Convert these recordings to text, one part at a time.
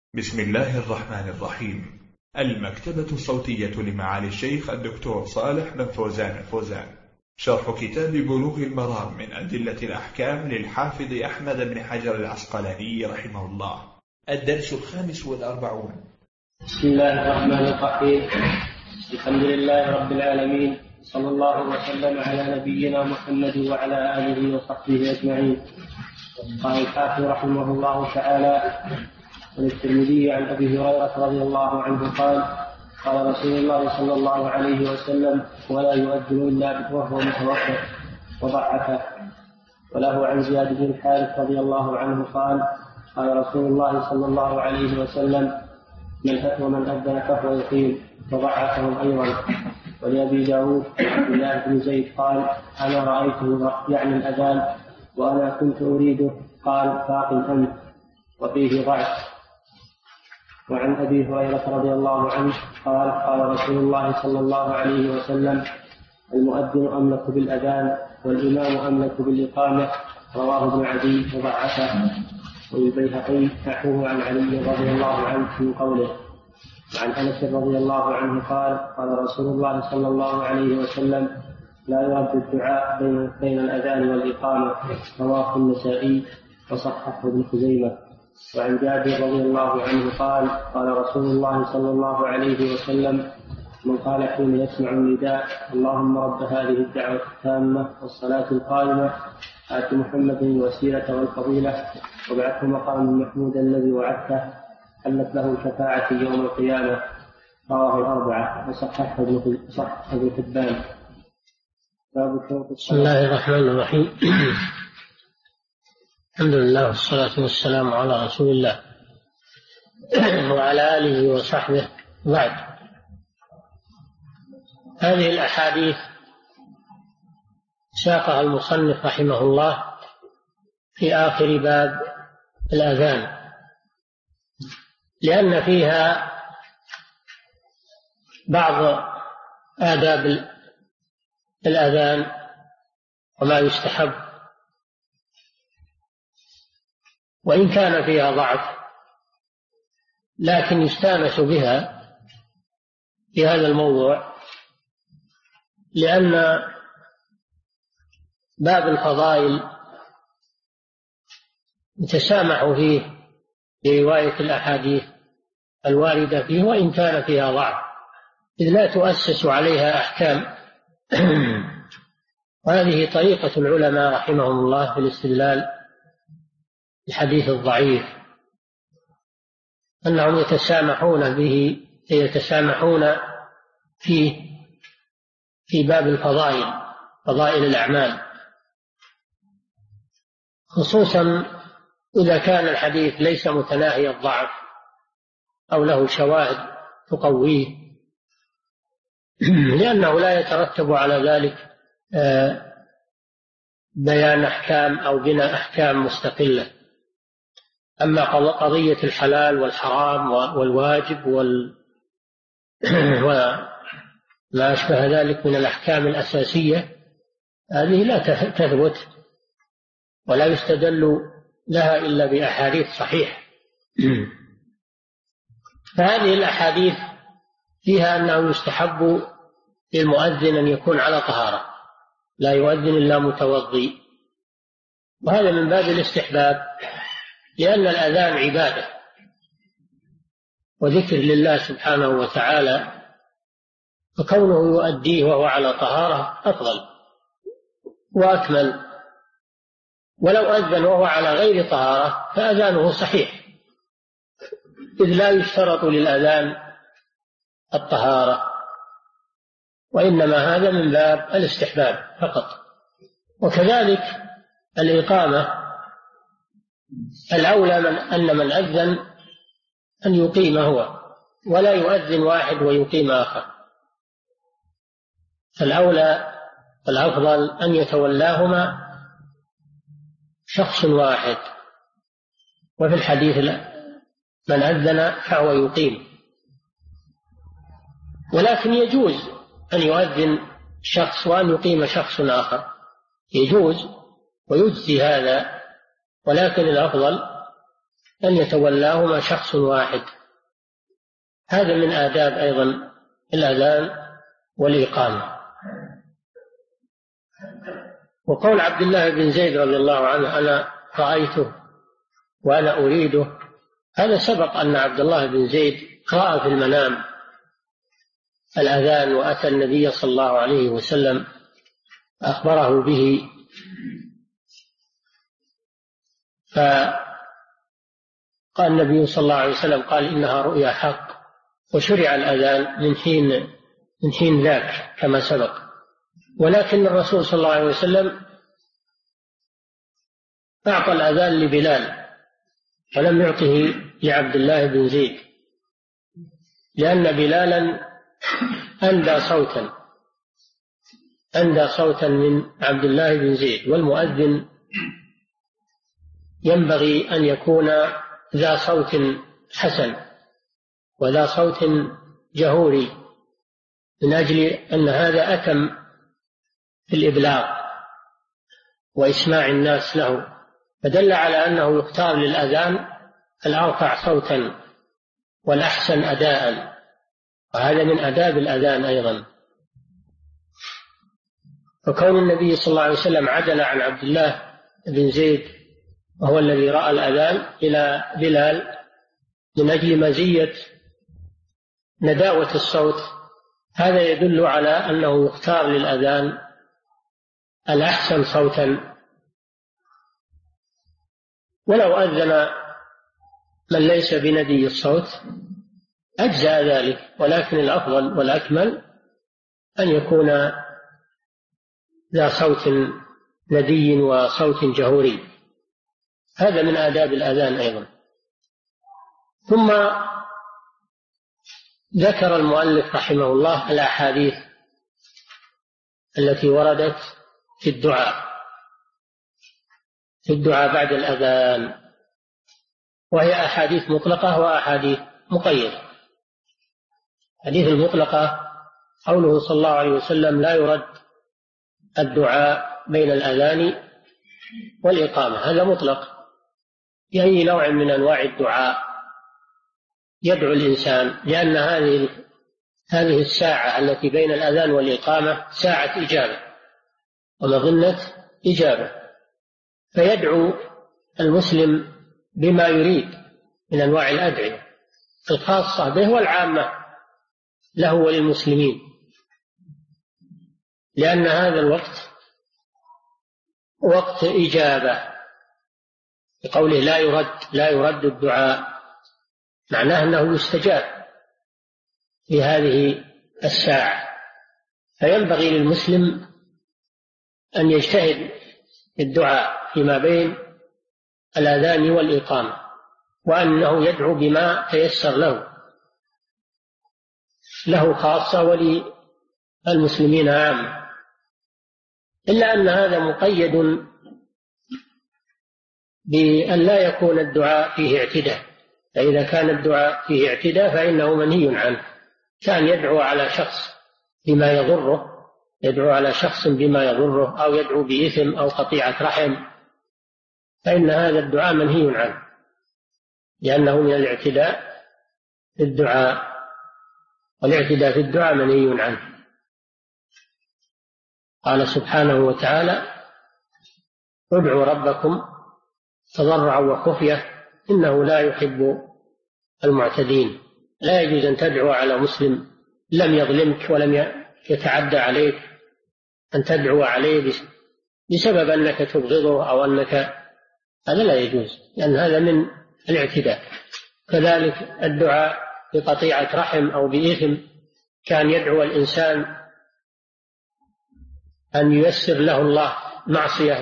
بسم الله الرحمن الرحيم. المكتبة الصوتية لمعالي الشيخ الدكتور صالح بن فوزان الفوزان، شرح كتاب بلوغ المرام من أدلة الأحكام للحافظ أحمد بن حجر العسقلاني رحمه الله. الدرس 45. بسم الله الرحمن الرحيم. الحمد لله رب العالمين، صلى الله وسلم على نبينا محمد وعلى آله وصحبه أجمعين. قال الحافظ رحمه الله تعالى: وللترمذي عن أبي هريرة رضي الله عنه قال: قال رسول الله صلى الله عليه وسلم: ولا يؤذن إلا وهو متوضئ، وضعفه. وله عن زياد بن الحارث رضي الله عنه قال: قال رسول الله صلى الله عليه وسلم: ومن أذن فهو يقيم، وضعفه أيضا. ولأبي داود عبد الله بن زيد قال: أنا رأيته يعني الأذان وأنا كنت أريده، قال: فاق أنت. وفيه ضعف. وعن أبي هريرة رضي الله عنه قال: قال رسول الله صلى الله عليه وسلم: المؤذن أملك بالأذان والإمام أملك بالإقامة. رواه ابن عدي وضعفه. والبيهقي نحوه عن علي رضي الله عنه من قوله. وعن أنس رضي الله عنه قال: قال رسول الله صلى الله عليه وسلم: لا يرد الدعاء بين الأذان والإقامة. رواه النسائي وصححه ابن خزيمة. وعن جابر رضي الله عنه قال: قال رسول الله صلى الله عليه وسلم: من قال حين يسمع النداء: اللهم رب هذه الدعوة التامة والصلاة القائمة آت محمد الوسيلة والفضيلة وابعثه مقاما محمودا الذي وعدته، حلت له الشفاعة يوم القيامة. رواه الأربعة وصححه ابن حبان. بسم الله الرحمن الرحيم. الحمد لله والصلاة والسلام على رسول الله وعلى آله وصحبه. بعد، هذه الأحاديث ساقها المصنف رحمه الله في آخر باب الأذان، لأن فيها بعض آداب الأذان وما يستحب، وإن كان فيها ضعف لكن يستانس بها في هذا الموضوع، لأن باب الفضائل يتسامح فيه برواية الأحاديث الواردة فيه، وإن كان فيها ضعف، إذ لا تؤسس عليها أحكام. وهذه طريقة العلماء رحمهم الله في الاستدلال الحديث الضعيف، أنهم يتسامحون به، يتسامحون في باب الفضائل، فضائل الأعمال، خصوصا إذا كان الحديث ليس متناهي الضعف أو له شواهد تقويه، لأنه لا يترتب على ذلك بيان أحكام أو بناء أحكام مستقلة. أما قضية الحلال والحرام والواجب وما أشبه ذلك من الأحكام الأساسية، هذه لا تثبت ولا يستدل لها إلا بأحاديث صحيحة. فهذه الأحاديث فيها أنه يستحب للمؤذن أن يكون على طهارة، لا يؤذن إلا متوضي، وهذا من باب الاستحباب، لأن الأذان عبادة وذكر لله سبحانه وتعالى، فكونه يؤديه وهو على طهارة أفضل وأكمل. ولو أذن وهو على غير طهارة فأذانه صحيح، إذ لا يشترط للأذان الطهارة، وإنما هذا من باب الاستحباب فقط. وكذلك الإقامة، الأولى أن من أذن أن يقيم هو، ولا يؤذن واحد ويقيم آخر. فالأولى والأفضل أن يتولاهما شخص واحد. وفي الحديث من أذن فهو يقيم، ولكن يجوز أن يؤذن شخص وأن يقيم شخص آخر، يجوز ويجزي هذا، ولكن الأفضل أن يتولاهما شخص واحد. هذا من آداب أيضا الأذان والإقامة. وقول عبد الله بن زيد رضي الله عنه أنا رأيته وأنا أريده، هذا سبق أن عبد الله بن زيد رأى في المنام الأذان وأتى النبي صلى الله عليه وسلم أخبره به، فقال النبي صلى الله عليه وسلم قال إنها رؤيا حق، وشرع الأذان من حين ذاك كما سبق. ولكن الرسول صلى الله عليه وسلم أعطى الأذان لبلال ولم يعطه لعبد الله بن زيد، لأن بلالا أندى صوتا من عبد الله بن زيد، والمؤذن ينبغي أن يكون ذا صوت حسن وذا صوت جهوري، من أجل أن هذا أتم في الإبلاغ وإسماع الناس له، فدل على أنه يختار للأذان الأرفع صوتا والأحسن أداء، وهذا من آداب الأذان أيضا. فكون النبي صلى الله عليه وسلم عدل عن عبد الله بن زيد وهو الذي رأى الأذان إلى بلال من أجل مزية نداوة الصوت، هذا يدل على أنه يختار للأذان الأحسن صوتا. ولو أذن من ليس بندي الصوت أجزأ ذلك، ولكن الأفضل والأكمل أن يكون ذا صوت ندي وصوت جهوري. هذا من آداب الأذان أيضا. ثم ذكر المؤلف رحمه الله الأحاديث التي وردت في الدعاء بعد الأذان، وهي أحاديث مطلقة وأحاديث مقيدة. الحديث المطلقة قوله صلى الله عليه وسلم لا يرد الدعاء بين الأذان والإقامة، هذا مطلق، بأي نوع من أنواع الدعاء يدعو الإنسان، لأن هذه الساعة التي بين الأذان والإقامة ساعة إجابة ومظنة إجابة، فيدعو المسلم بما يريد من أنواع الأدعية الخاصة به والعامة له وللمسلمين، لأن هذا الوقت وقت إجابة. بقوله لا يرد الدعاء، معناه أنه يستجاب في هذه الساعة، فينبغي للمسلم أن يجتهد في الدعاء فيما بين الأذان والإقامة، وأنه يدعو بما تيسر له خاصة وللمسلمين عامة، إلا أن هذا مقيد بأن لا يكون الدعاء فيه اعتداء، فإذا كان الدعاء فيه اعتداء فإنه منهي عنه. كان يدعو على شخص بما يضره أو يدعو بإثم أو قطيعة رحم، فإن هذا الدعاء منهي عنه، لأنه من الاعتداء في الدعاء، والاعتداء في الدعاء منهي عنه. قال سبحانه وتعالى ادعوا ربكم تضرعا وخفية إنه لا يحب المعتدين. لا يجوز أن تدعو على مسلم لم يظلمك ولم يتعدى عليك، أن تدعو عليه بسبب أنك تبغضه أو أنك، هذا لا يجوز، لأن هذا من الاعتداء. كذلك الدعاء بقطيعة رحم أو بإثم، كان يدعو الإنسان أن ييسر له الله معصية،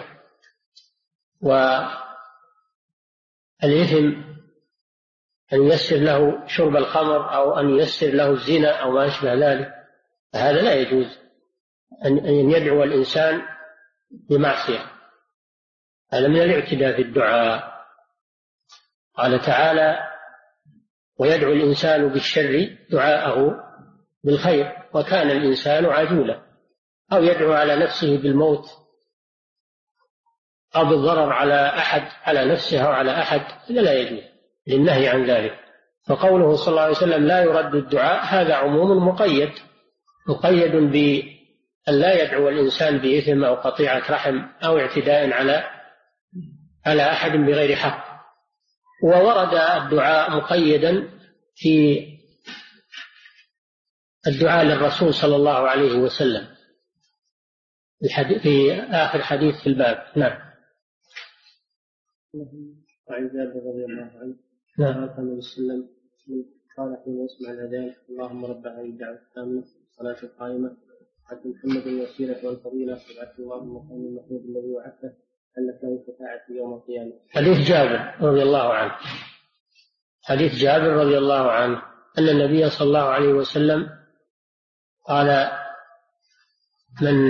والإثم أن ييسر له شرب الخمر أو أن ييسر له الزنا أو ما أشبه ذلك، هذا لا يجوز أن يدعو الإنسان بمعصية، هذا من الاعتداء في الدعاء. قال تعالى ويدعو الإنسان بالشر دعاءه بالخير وكان الإنسان عجولا، أو يدعو على نفسه بالموت أو بالضرر على أحد، على نفسه أو على أحد، هذا لا يجوز. للنهي عن ذلك. فقوله صلى الله عليه وسلم لا يرد الدعاء هذا عموم مقيد بأن لا يدعو الإنسان بإثم أو قطيعة رحم أو اعتداء على أحد بغير حق. وورد الدعاء مقيدا في الدعاء للرسول صلى الله عليه وسلم في آخر حديث في الباب. نعم. وعن جابر رضي الله عنه قال النبي صلى الله عليه وسلم قال حين يسمع الأذان اللهم رب هذه الدعوة التامة الصلاة القائمة آت محمد الوسيلة والفضيلة وابعثه اللهم مقام المحمود الذي وعدته أنك له شفاعة يوم القيامة. حديث جابر رضي الله عنه. حديث جابر رضي الله عنه أن النبي صلى الله عليه وسلم قال من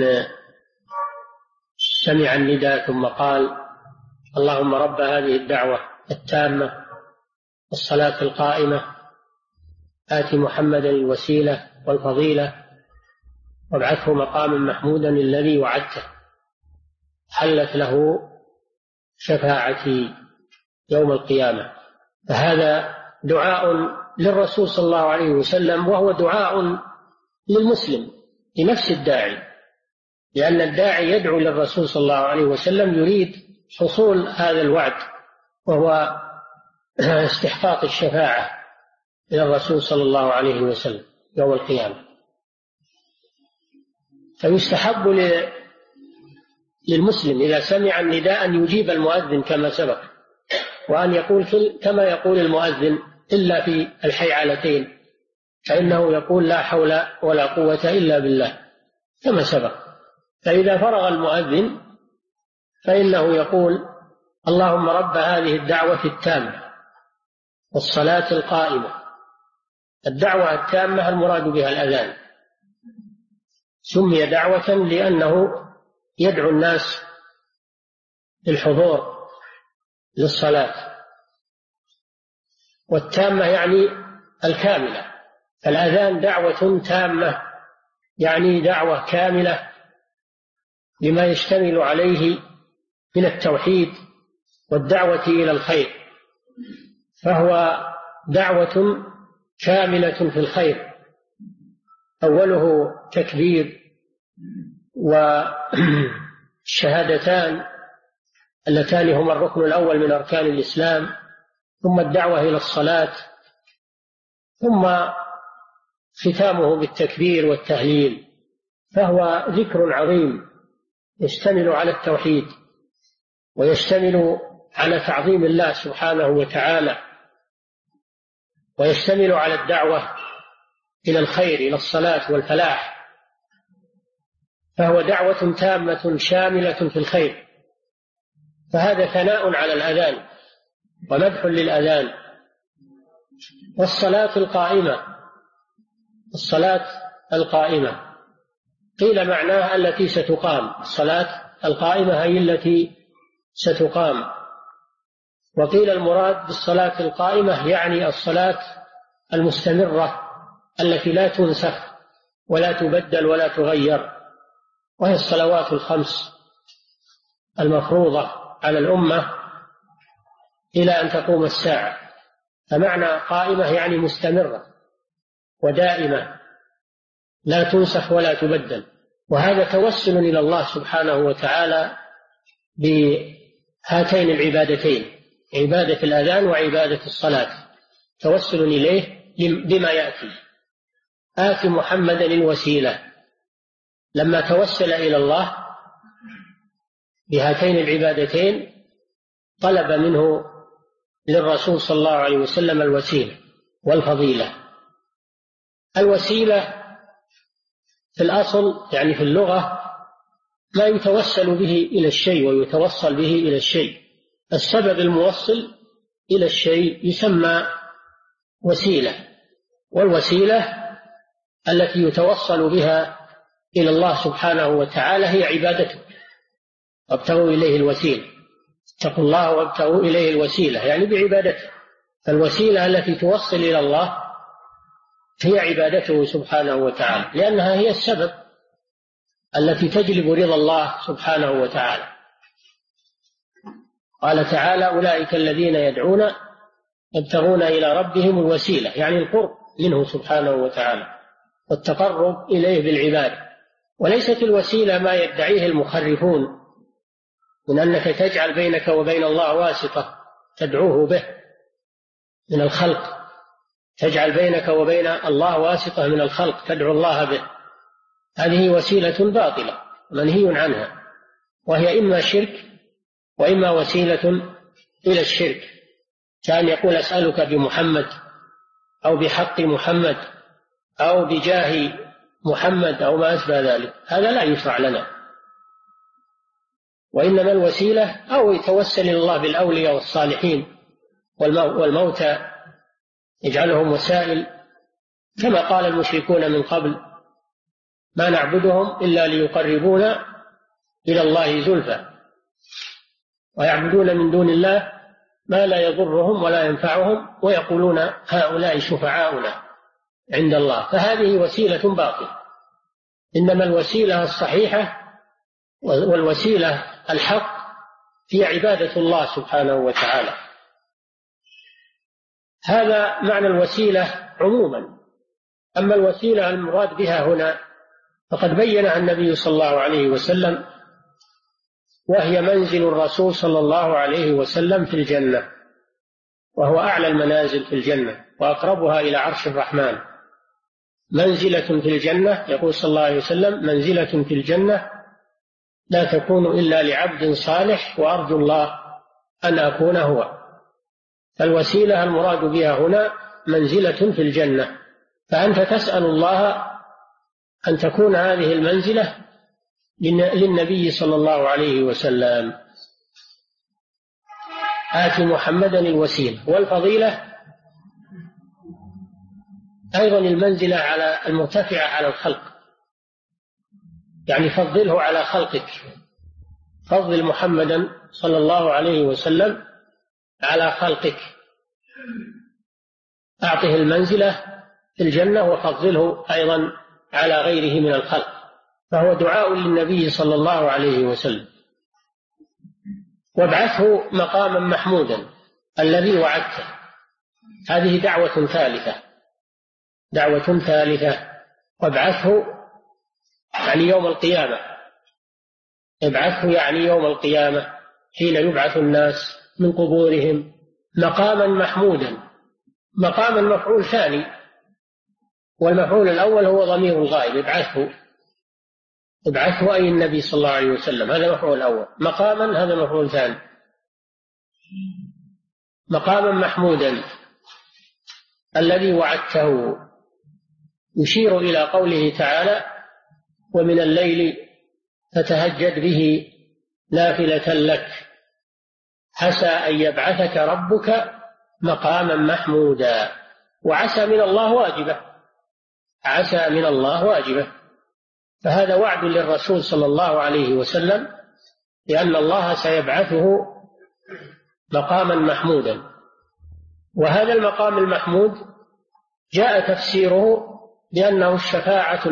سمع النداء ثم قال اللهم رب هذه الدعوة التامة الصلاة القائمة آت محمدا الوسيلة والفضيلة وابعثه مقاما محمودا الذي وعدته حلت له شفاعتي يوم القيامة. فهذا دعاء للرسول صلى الله عليه وسلم، وهو دعاء للمسلم لنفس الداعي، لأن الداعي يدعو للرسول صلى الله عليه وسلم يريد حصول هذا الوعد، وهو استحقاق الشفاعة إلى الرسول صلى الله عليه وسلم يوم القيامة. فيستحب للمسلم إذا سمع النداء أن يجيب المؤذن كما سبق، وأن يقول كما يقول المؤذن إلا في الحيعلتين، فإنه يقول لا حول ولا قوة إلا بالله كما سبق. فإذا فرغ المؤذن فإنه يقول اللهم رب هذه الدعوة التامة والصلاة القائمة. الدعوة التامة المراد بها الأذان، سمي دعوة لأنه يدعو الناس للحضور للصلاة، والتامة يعني الكاملة. فالأذان دعوة تامة يعني دعوة كاملة لما يشتمل عليه من التوحيد والدعوة إلى الخير، فهو دعوة كاملة في الخير، أوله تكبير والشهادتان اللتان هما الركن الأول من أركان الإسلام، ثم الدعوة إلى الصلاة، ثم ختامه بالتكبير والتهليل. فهو ذكر عظيم يشتمل على التوحيد ويشتمل على تعظيم الله سبحانه وتعالى، ويشتمل على الدعوة إلى الخير إلى الصلاة والفلاح. فهو دعوة تامة شاملة في الخير. فهذا ثناء على الأذان ومدح للأذان. والصلاة القائمة، الصلاة القائمة قيل معناها التي ستقام، الصلاة القائمة هي التي ستقام، وقيل المراد بالصلاة القائمة يعني الصلاة المستمرة التي لا تنسخ ولا تبدل ولا تغير، وهي الصلوات الخمس المفروضة على الأمة إلى أن تقوم الساعة. فمعنى قائمة يعني مستمرة ودائمة لا تنسخ ولا تبدل. وهذا توسل إلى الله سبحانه وتعالى بهاتين العبادتين، عبادة الأذان وعبادة الصلاة، توسل إليه بما يأتي. آت محمدا الوسيلة، لما توسل إلى الله بهاتين العبادتين طلب منه للرسول صلى الله عليه وسلم الوسيلة والفضيلة. الوسيلة في الأصل يعني في اللغة ما يتوسل به إلى الشيء ويتوصل به إلى الشيء. السبب الموصل إلى الشيء يسمى وسيلة، والوسيلة التي يتوصل بها إلى الله سبحانه وتعالى هي عبادته، وابتغوا إليه الوسيلة، اتقوا الله وابتغوا إليه الوسيلة يعني بعبادته. فالوسيلة التي توصل إلى الله هي عبادته سبحانه وتعالى، لأنها هي السبب التي تجلب رضا الله سبحانه وتعالى. قال تعالى أولئك الذين يدعون يبتغون إلى ربهم الوسيلة، يعني القرب منه سبحانه وتعالى والتقرب إليه بالعبادة. وليست الوسيلة ما يدعيه المخرفون من أنك تجعل بينك وبين الله واسطة تدعوه به من الخلق، تجعل بينك وبين الله واسطة من الخلق تدعو الله به، هذه وسيلة باطلة منهي عنها، وهي إما شرك وإما وسيلة إلى الشرك، كان يقول أسألك بمحمد أو بحق محمد أو بجاه محمد أو ما أشبه ذلك، هذا لا يشرع لنا. وإنما الوسيلة أو يتوسل إلى الله بالأولياء والصالحين والموتى يجعلهم وسائل، كما قال المشركون من قبل ما نعبدهم إلا ليقربونا إلى الله زلفى، ويعبدون من دون الله ما لا يضرهم ولا ينفعهم ويقولون هؤلاء شفعاؤنا عند الله، فهذه وسيلة باطلة. إنما الوسيلة الصحيحة والوسيلة الحق هي عبادة الله سبحانه وتعالى. هذا معنى الوسيلة عموما. أما الوسيلة المراد بها هنا فقد بينها النبي صلى الله عليه وسلم، وهي منزل الرسول صلى الله عليه وسلم في الجنة، وهو أعلى المنازل في الجنة وأقربها إلى عرش الرحمن. منزلة في الجنة، يقول صلى الله عليه وسلم: منزلة في الجنة لا تكون إلا لعبد صالح وأرجو الله أن أكون هو. فالوسيلة المراد بها هنا منزلة في الجنة، فأنت تسأل الله أن تكون هذه المنزلة للنبي صلى الله عليه وسلم. آت محمدا الوسيلة. والفضيلة أيضا المنزلة على المرتفعة على الخلق، يعني فضله على خلقك، فضل محمدا صلى الله عليه وسلم على خلقك، أعطه المنزلة في الجنة وفضله أيضا على غيره من الخلق، فهو دعاء للنبي صلى الله عليه وسلم. وابعثه مقاما محمودا الذي وعدته، هذه دعوة ثالثة. وابعثه يعني يوم القيامة، ابعثه يعني يوم القيامة حين يبعث الناس من قبورهم مقاما محمودا. مقاما مفعول ثاني، والمفعول الأول هو ضمير الغائب. ابعثه أي النبي صلى الله عليه وسلم، هذا مفعول أول. مقاما هذا مفعول ثاني. مقاما محمودا الذي وعدته، يشير إلى قوله تعالى: ومن الليل فتهجد به نافلة لك عسى أن يبعثك ربك مقاما محمودا. وعسى من الله واجبة، عسى من الله واجبة، فهذا وعد للرسول صلى الله عليه وسلم لأن الله سيبعثه مقاما محمودا. وهذا المقام المحمود جاء تفسيره بأنه الشفاعة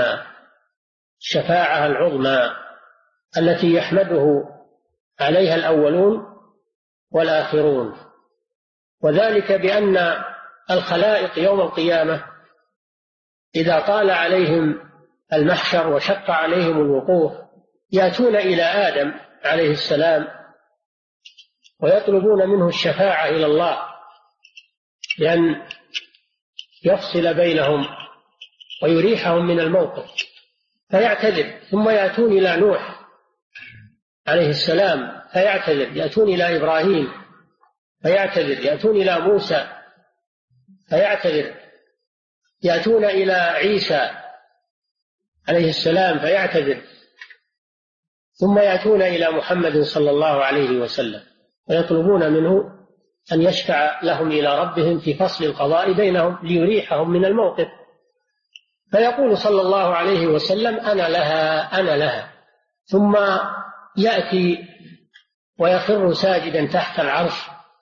العظمى التي يحمده عليها الأولون والآخرون، وذلك بأن الخلائق يوم القيامة إذا طال عليهم المحشر وشق عليهم الوقوف يأتون إلى آدم عليه السلام ويطلبون منه الشفاعة إلى الله لأن يفصل بينهم ويريحهم من الموقف، فيعتذر. ثم يأتون إلى نوح عليه السلام فيعتذر، يأتون إلى إبراهيم فيعتذر، يأتون إلى موسى فيعتذر، يأتون إلى عيسى عليه السلام فيعتذر، ثم يأتون إلى محمد صلى الله عليه وسلم ويطلبون منه أن يشفع لهم إلى ربهم في فصل القضاء بينهم ليريحهم من الموقف، فيقول صلى الله عليه وسلم: أنا لها. ثم يأتي ويخر ساجدا تحت العرش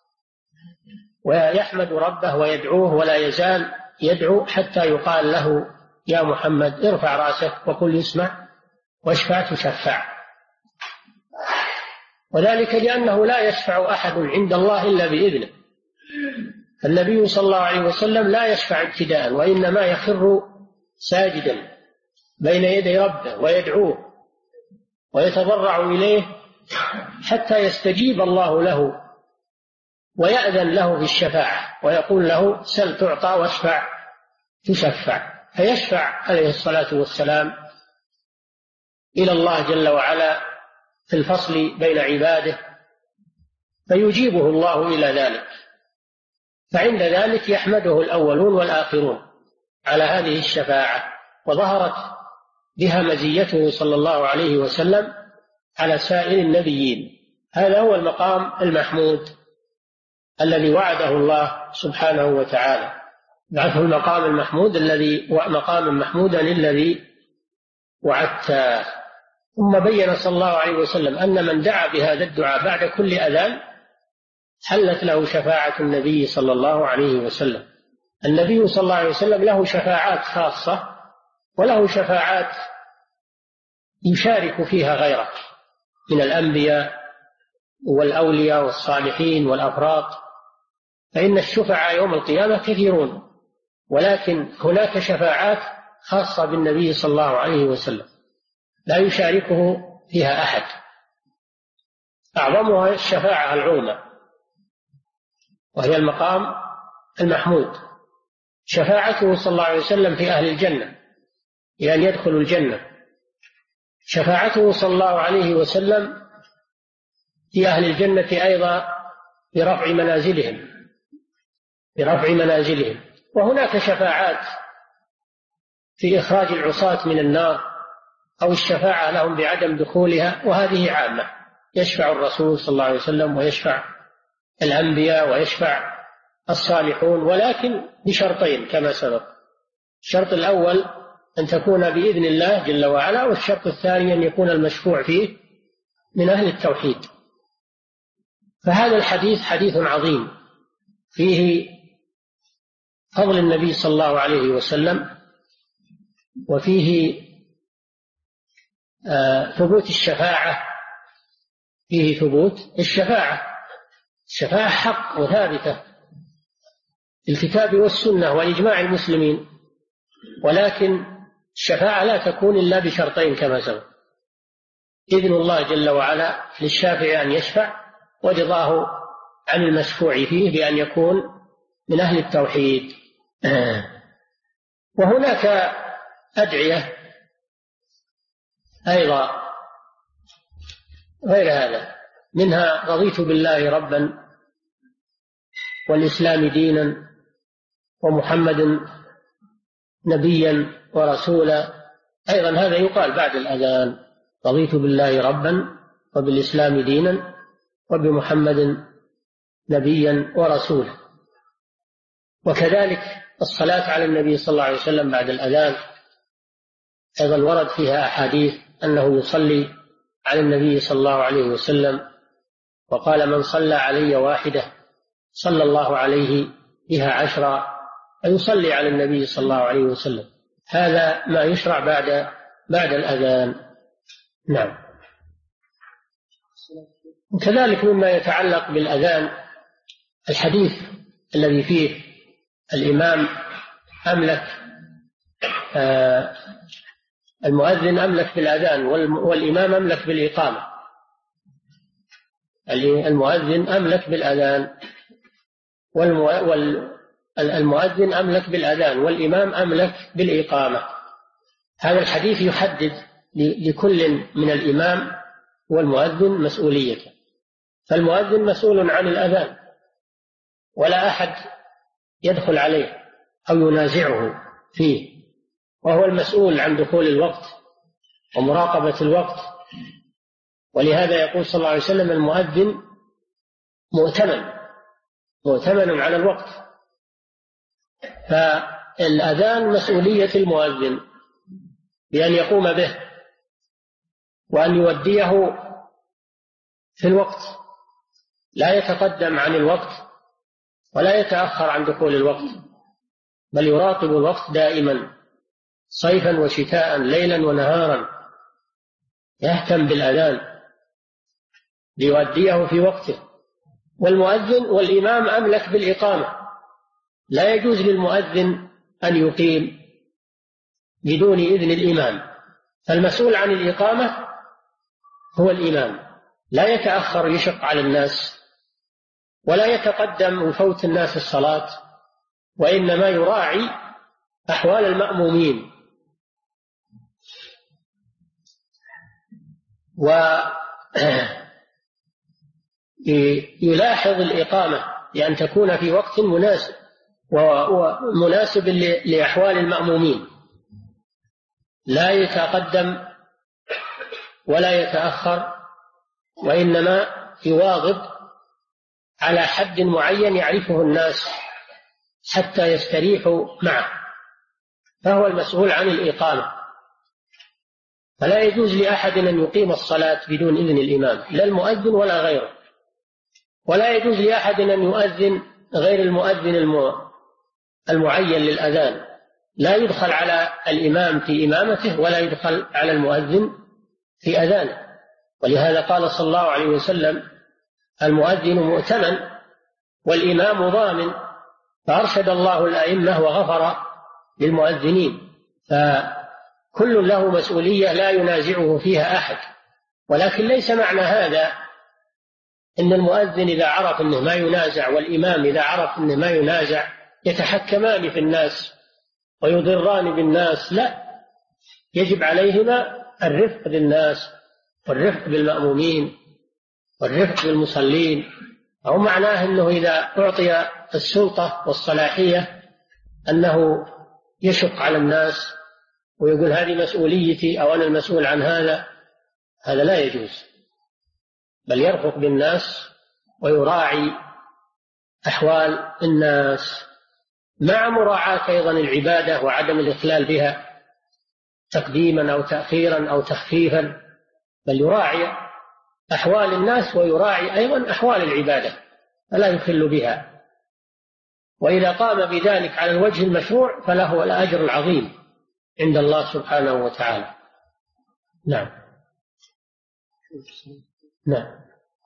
ويحمد ربه ويدعوه، ولا يزال يدعو حتى يقال له: يا محمد ارفع رأسك وقل يسمع واشفع تشفع. وذلك لأنه لا يشفع أحد عند الله إلا بإذنه، النبي صلى الله عليه وسلم لا يشفع ابتداء، وإنما يخر ساجدا بين يدي ربه ويدعوه ويتضرع إليه حتى يستجيب الله له ويأذن له في الشفاعة ويقول له سل تعطى واشفع تشفع، فيشفع عليه الصلاة والسلام إلى الله جل وعلا في الفصل بين عباده فيجيبه الله إلى ذلك، فعند ذلك يحمده الأولون والآخرون على هذه الشفاعة، وظهرت بها مزيته صلى الله عليه وسلم على سائر النبيين. هذا هو المقام المحمود الذي وعده الله سبحانه وتعالى، بعثه المقام المحمود مقاما محمودا الذي وعدته. ثم بين صلى الله عليه وسلم أن من دعا بهذا الدعاء بعد كل أذان حلت له شفاعة النبي صلى الله عليه وسلم. النبي صلى الله عليه وسلم له شفاعات خاصة وله شفاعات يشارك فيها غيره من الأنبياء والأولياء والصالحين والأفراط، فإن الشفعاء يوم القيامة كثيرون، ولكن هناك شفاعات خاصة بالنبي صلى الله عليه وسلم لا يشاركه فيها أحد، أعظمها الشفاعة العظمى وهي المقام المحمود، شفاعته صلى الله عليه وسلم في أهل الجنة لأن يدخلوا الجنة، شفاعته صلى الله عليه وسلم في أهل الجنة أيضا برفع منازلهم. وهناك شفاعات في إخراج العصاة من النار أو الشفاعة لهم بعدم دخولها، وهذه عامة، يشفع الرسول صلى الله عليه وسلم ويشفع الأنبياء ويشفع الصالحون، ولكن بشرطين كما سبق. الشرط الأول أن تكون بإذن الله جل وعلا، والشرط الثاني أن يكون المشفوع فيه من أهل التوحيد. فهذا الحديث حديث عظيم فيه فضل النبي صلى الله عليه وسلم، وفيه ثبوت الشفاعة، فيه ثبوت الشفاعة حق وثابتة في الكتاب والسنة وإجماع المسلمين، ولكن الشفاعة لا تكون إلا بشرطين كما سبق: إذن الله جل وعلا للشافع أن يشفع، ورضاه عن المشفوع فيه بأن يكون من أهل التوحيد. وهناك أدعية أيضا غير هذا، منها رضيت بالله ربا والإسلام دينا ومحمد نبيا ورسولا، أيضا هذا يقال بعد الأذان: رضيت بالله ربا وبالإسلام دينا وبمحمد نبيا ورسولا. وكذلك الصلاة على النبي صلى الله عليه وسلم بعد الأذان أيضا ورد فيها أحاديث أنه يصلي على النبي صلى الله عليه وسلم، وقال: من صلى علي واحدة صلى الله عليه بها 10، فيصلي على النبي صلى الله عليه وسلم. هذا ما يشرع بعد الأذان. نعم. وكذلك مما يتعلق بالأذان الحديث الذي فيه الإمام أملك المؤذن أملك بالأذان والإمام أملك بالإقامة. المؤذن أملك بالأذان المؤذن أملك بالأذان والإمام أملك بالإقامة. هذا الحديث يحدد لكل من الإمام والمؤذن مسؤوليته، فالمؤذن مسؤول عن الأذان ولا أحد يدخل عليه أو ينازعه فيه، وهو المسؤول عن دخول الوقت ومراقبة الوقت. ولهذا يقول صلى الله عليه وسلم: المؤذن مؤتمن على الوقت. فالأذان مسؤولية المؤذن بأن يقوم به وأن يوديه في الوقت، لا يتقدم عن الوقت ولا يتأخر عن دخول الوقت، بل يراقب الوقت دائما صيفا وشتاء ليلا ونهارا، يهتم بالأذان ليؤديه في وقته. والمؤذن والإمام أملك بالإقامة، لا يجوز للمؤذن أن يقيم بدون إذن الإمام، فالمسؤول عن الإقامة هو الإمام، لا يتأخر يشق على الناس ولا يتقدم ويفوت الناس الصلاة، وإنما يراعي أحوال المأمومين ويلاحظ الإقامة بأن تكون في وقت مناسب ومناسب لأحوال المأمومين، لا يتقدم ولا يتأخر، وإنما يواظب على حد معين يعرفه الناس حتى يستريحوا معه، فهو المسؤول عن الإقامة. فلا يجوز لأحد أن يقيم الصلاة بدون إذن الإمام، لا المؤذن ولا غيره، ولا يجوز لأحد أن يؤذن غير المؤذن المعين للأذان، لا يدخل على الإمام في إمامته ولا يدخل على المؤذن في أذانه. ولهذا قال صلى الله عليه وسلم: المؤذن مؤتمن والإمام ضامن، فأرشد الله الأئمة وغفر للمؤذنين، فكل له مسؤولية لا ينازعه فيها أحد. ولكن ليس معنى هذا إن المؤذن إذا عرف أنه ما ينازع والإمام إذا عرف أنه ما ينازع يتحكمان في الناس ويضران بالناس، لا، يجب عليهما الرفق بالناس والرفق بالمأمومين والرفق بالمصلين. أو معناه أنه إذا أعطي السلطة والصلاحية أنه يشق على الناس ويقول هذه مسؤوليتي أو أنا المسؤول عن هذا، هذا لا يجوز، بل يرفق بالناس ويراعي أحوال الناس مع مراعاة أيضا العبادة وعدم الإخلال بها تقديما أو تأخيرا أو تخفيفا، بل يراعي أحوال الناس ويراعي أيضا أحوال العبادة فلا يخل بها. وإذا قام بذلك على الوجه المشروع فله الأجر العظيم عند الله سبحانه وتعالى. نعم. نعم.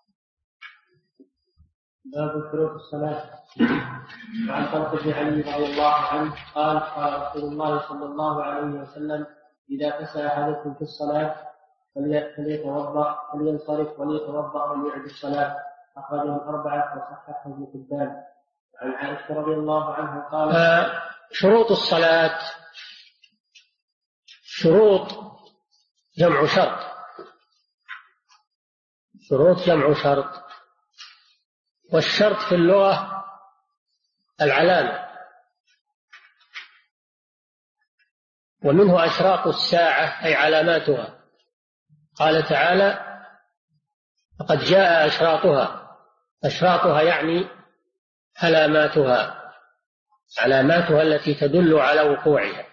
باب شروط الصلاة. عن طلق بن علي رضي الله عنه قال: قال رسول الله صلى الله عليه وسلم: إذا كسى أحدكم في الصلاة فليتوضأ فلينصرف وليتوضأ وليعد الصلاة. أخرجه الأربعة وصححه ابن حبان. عن عائشة رضي الله عنها قال: شروط الصلاة شروط جمع شرط، شروط جمع شرط، والشرط في اللغة العلامة، ومنه أشراط الساعة أي علاماتها. قال تعالى: فقد جاء أشراطها، أشراطها يعني علاماتها، علاماتها التي تدل على وقوعها.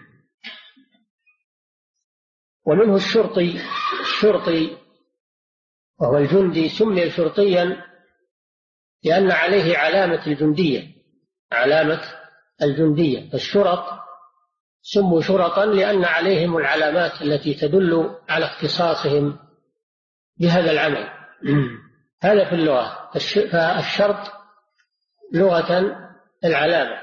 ومنه الشرطي وهو الجندي، سمي شرطيا لأن عليه علامة الجندية، علامة الجندية. فالشرط سموا شرطا لأن عليهم العلامات التي تدل على اختصاصهم بهذا العمل. هذا في اللغة. فالشرط لغة العلامة،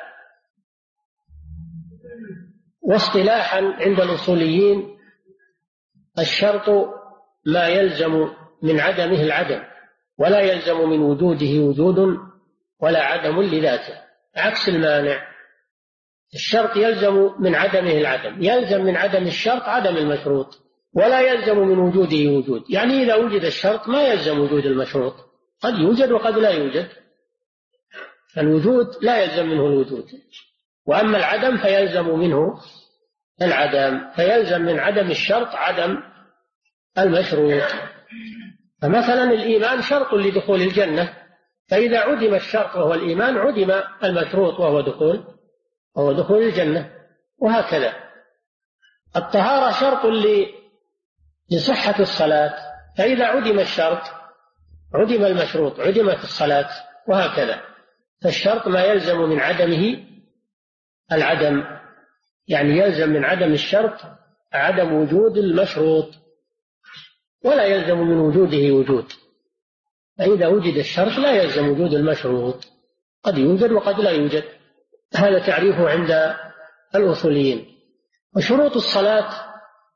واصطلاحا عند الأصوليين الشرط ما يلزم من عدمه العدم، ولا يلزم من وجوده وجود ولا عدم لذاته، عكس المانع. الشرط يلزم من عدمه العدم، يلزم من عدم الشرط عدم المشروط، ولا يلزم من وجوده وجود. يعني إذا وجد الشرط ما يلزم وجود المشروط، قد يوجد وقد لا يوجد. الوجود لا يلزم منه الوجود، وأما العدم فيلزم منه العدم، فيلزم من عدم الشرط عدم المشروط. فمثلا الإيمان شرط لدخول الجنة، فإذا عدم الشرط وهو الإيمان عدم المشروط وهو دخول الجنة، وهكذا. الطهارة شرط لصحة الصلاة، فإذا عدم الشرط عدم المشروط، عدمت الصلاة، وهكذا. فالشرط ما يلزم من عدمه العدم، يعني يلزم من عدم الشرط عدم وجود المشروط، ولا يلزم من وجوده وجود. فإذا وجد الشرط لا يلزم وجود المشروط، قد يوجد وقد لا يوجد. هذا تعريفه عند الأصوليين. وشروط الصلاة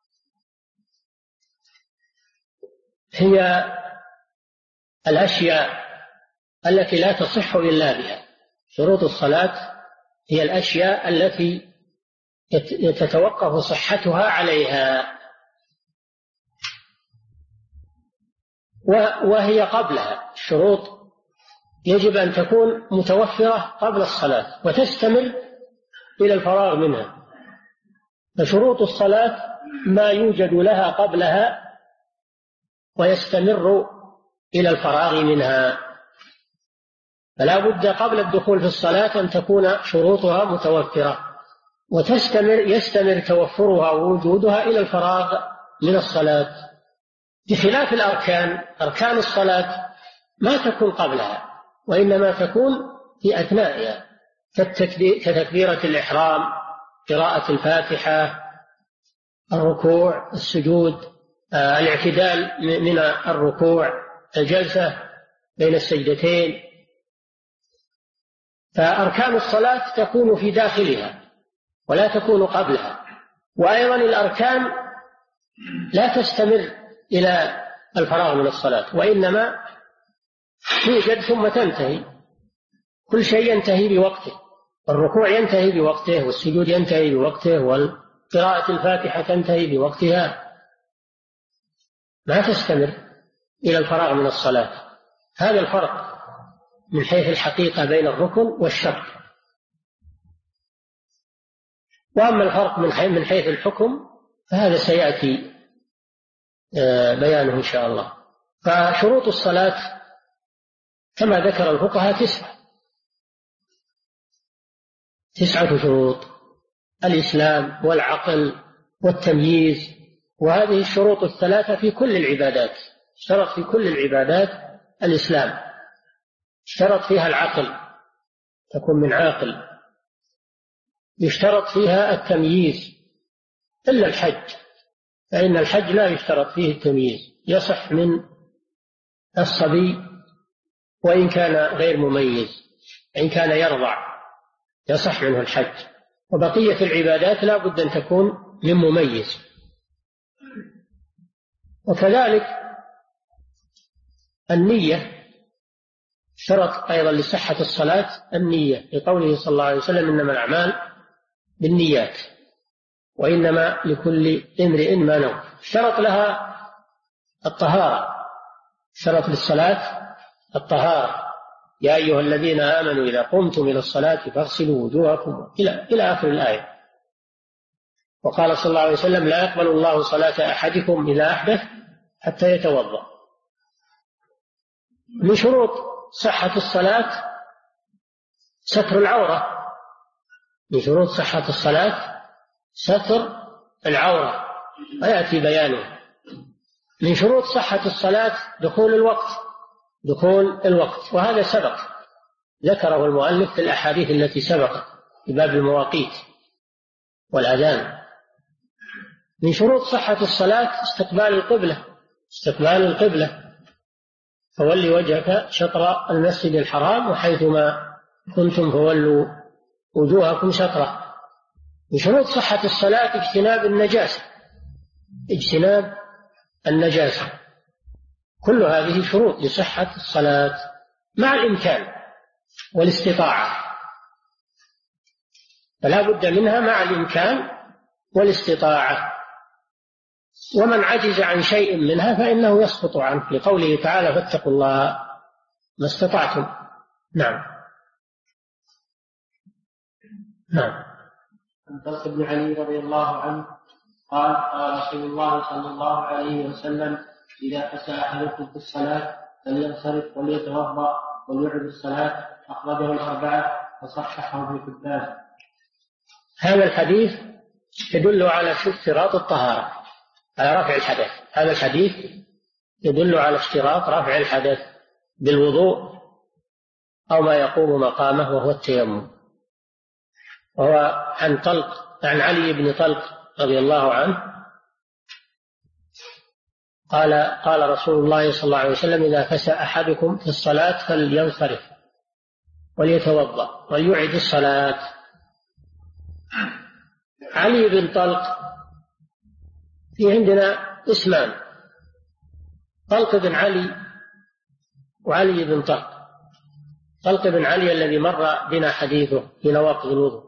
هي الأشياء التي لا تصح إلا بها. شروط الصلاة هي الأشياء التي تتوقف صحتها عليها، وهي قبلها. الشروط يجب أن تكون متوفرة قبل الصلاة وتستمر إلى الفراغ منها. فشروط الصلاة ما يوجد لها قبلها ويستمر إلى الفراغ منها. فلا بد قبل الدخول في الصلاة أن تكون شروطها متوفرة يستمر توفرها ووجودها إلى الفراغ من الصلاة، بخلاف الأركان. أركان الصلاة ما تكون قبلها وإنما تكون في أثنائها، كتكبيرة الإحرام، قراءة الفاتحة، الركوع، السجود، الاعتدال من الركوع، الجلسة بين السجدتين. فأركان الصلاة تكون في داخلها ولا تكون قبلها. وأيضا الأركان لا تستمر إلى الفراغ من الصلاة، وإنما توجد ثم تنتهي. كل شيء ينتهي بوقته، الركوع ينتهي بوقته، والسجود ينتهي بوقته، وقراءة الفاتحة تنتهي بوقتها، ما تستمر إلى الفراغ من الصلاة. هذا الفرق من حيث الحقيقة بين الركن والشرط. وأما الفرق من حيث الحكم فهذا سيأتي بيانه إن شاء الله. فشروط الصلاة كما ذكر الفقهاء 9 شروط: الإسلام والعقل والتمييز. وهذه الشروط الثلاثة في كل العبادات. اشترط في كل العبادات الإسلام، اشترط فيها العقل، تكون من عاقل، يشترط فيها التمييز، إلا الحج، فإن الحج لا يشترط فيه التمييز، يصح من الصبي وإن كان غير مميز، إن كان يرضع يصح منه الحج. وبقية العبادات لا بد أن تكون من مميز. وكذلك النية شرط أيضا لصحة الصلاة النية، لقوله صلى الله عليه وسلم: إنما الأعمال بالنيات وإنما لكل امرئ ما نوى. شرط لها الطهارة، شرط للصلاة الطهارة: يا أيها الذين آمنوا إذا قمتم إلى الصلاة فاغسلوا وجوهكم إلى آخر الآية. وقال صلى الله عليه وسلم: لا يقبل الله صلاة أحدكم إذا أحدث حتى يتوضأ. من شروط صحة الصلاة ستر العورة. من شروط صحة الصلاة ستر العورة، ويأتي بيانه. من شروط صحة الصلاة دخول الوقت، وهذا سبق ذكره المؤلف في الأحاديث التي سبقت في باب المواقيت والأذان. من شروط صحة الصلاة استقبال القبلة، فولي وجهك شطر المسجد الحرام وحيثما كنتم فولوا وجوهكم شطره. من شروط صحة الصلاة اجتناب النجاسة. كل هذه شروط لصحة الصلاة مع الإمكان والاستطاعة، فلا بد منها مع الإمكان والاستطاعة. ومن عجز عن شيء منها فإنه يسقط عنه، لقوله تعالى: فاتقوا الله ما استطعتم. نعم. عن طلق بن علي رضي الله عنه قال: قال رسول الله صلى الله عليه وسلم: إذا فسى أحدكم في الصلاة فلينصرف وليتوضأ وليعد الصلاة. أخرجه الأربعة وصححه ابن حبان. هذا الحديث يدل على اشتراط الطهارة، على رفع الحدث. هذا الحديث يدل على اشتراط رفع الحدث بالوضوء أو ما يقوم مقامه وهو التيمم. وهو عن علي بن طلق رضي الله عنه قال رسول الله صلى الله عليه وسلم: إذا فسى أحدكم في الصلاة فلينصرف وليتوضأ وليعد الصلاة. علي بن طلق في عندنا اسمان: طلق بن علي وعلي بن طلق. طلق بن علي الذي مر بنا حديثه في نواقض الوضوء،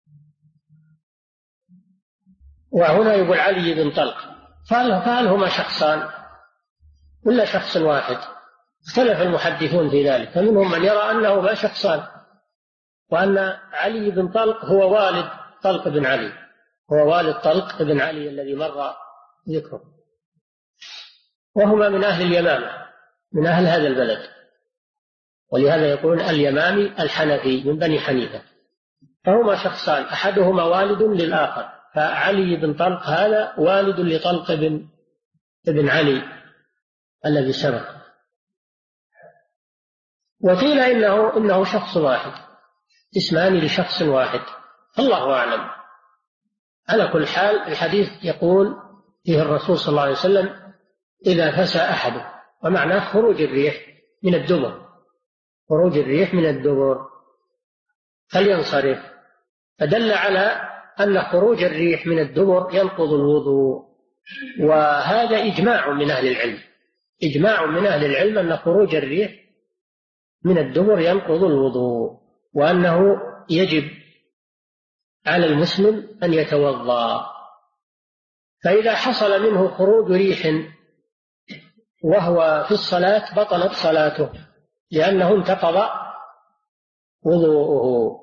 وهنا يقول علي بن طلق. فهل هما شخصان ولا شخص واحد؟ اختلف المحدثون في ذلك، فمنهم من يرى أنه ما شخصان، وأن علي بن طلق هو والد طلق بن علي، هو والد طلق بن علي الذي مر ذكره، وهما من أهل اليمامة، من أهل هذا البلد، ولهذا يقول اليمامي الحنفي من بني حنيفة. فهما شخصان، أحدهما والد للآخر، فعلي بن طلق هذا والد لطلق بن علي الذي سبق. وقيل إنه شخص واحد، اسمان لشخص واحد، الله أعلم. على كل حال الحديث يقول فيه الرسول صلى الله عليه وسلم: إذا فسى أحد، ومعناه خروج الريح من الدبر، خروج الريح من الدبر فلينصرف، فدل على أن خروج الريح من الدبر ينقض الوضوء. وهذا إجماع من أهل العلم، إجماع من أهل العلم أن خروج الريح من الدبر ينقض الوضوء، وأنه يجب على المسلم أن يتوضأ. فإذا حصل منه خروج ريح وهو في الصلاة بطلت صلاته، لأنه انتقض وضوءه،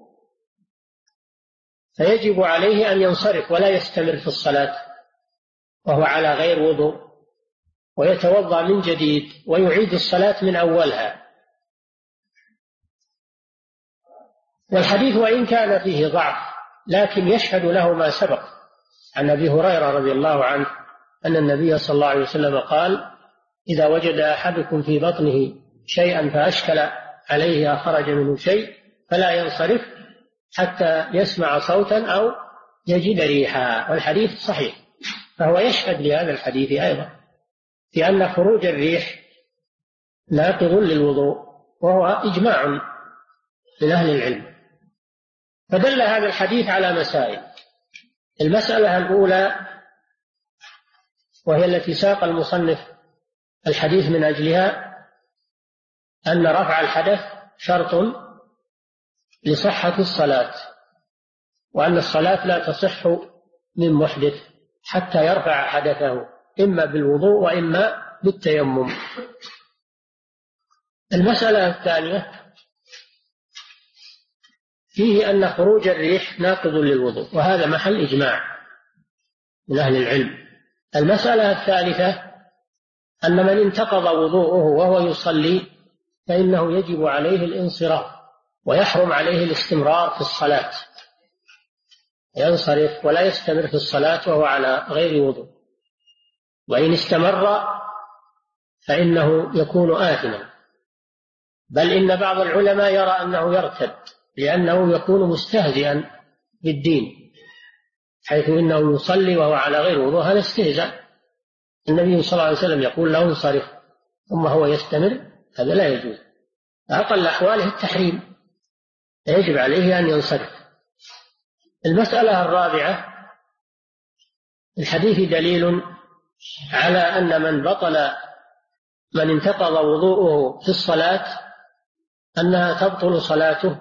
فيجب عليه أن ينصرف ولا يستمر في الصلاة وهو على غير وضوء، ويتوضأ من جديد ويعيد الصلاة من أولها. والحديث وإن كان فيه ضعف لكن يشهد له ما سبق عن أبي هريرة رضي الله عنه أن النبي صلى الله عليه وسلم قال: إذا وجد أحدكم في بطنه شيئا فأشكل عليه أخرج منه شيء فلا ينصرف حتى يسمع صوتا أو يجد ريحا. والحديث صحيح، فهو يشهد لهذا الحديث أيضا في أن خروج الريح ناقض للوضوء، وهو إجماع من أهل العلم. فدل هذا الحديث على مسائل. المسألة الأولى، وهي التي ساق المصنف الحديث من أجلها، أن رفع الحدث شرط لصحة الصلاة، وأن الصلاة لا تصح من محدث حتى يرفع حدثه، إما بالوضوء وإما بالتيمم. المسألة الثانية فيه أن خروج الريح ناقض للوضوء، وهذا محل إجماع من أهل العلم. المسألة الثالثة أن من انتقض وضوءه وهو يصلي فإنه يجب عليه الانصراف، ويحرم عليه الاستمرار في الصلاة، ينصرف ولا يستمر في الصلاة وهو على غير وضوء، وإن استمر فإنه يكون آثما. بل إن بعض العلماء يرى أنه يرتد، لأنه يكون مستهزئا بالدين، حيث إنه يصلي وهو على غير وضوء، هذا استهزاء. النبي صلى الله عليه وسلم يقول له انصرف ثم هو يستمر، هذا لا يجوز. أقل أحواله التحريم، يجب عليه أن ينصرف. المسألة الرابعة، الحديث دليل على أن من انتقض وضوءه في الصلاة أنها تبطل صلاته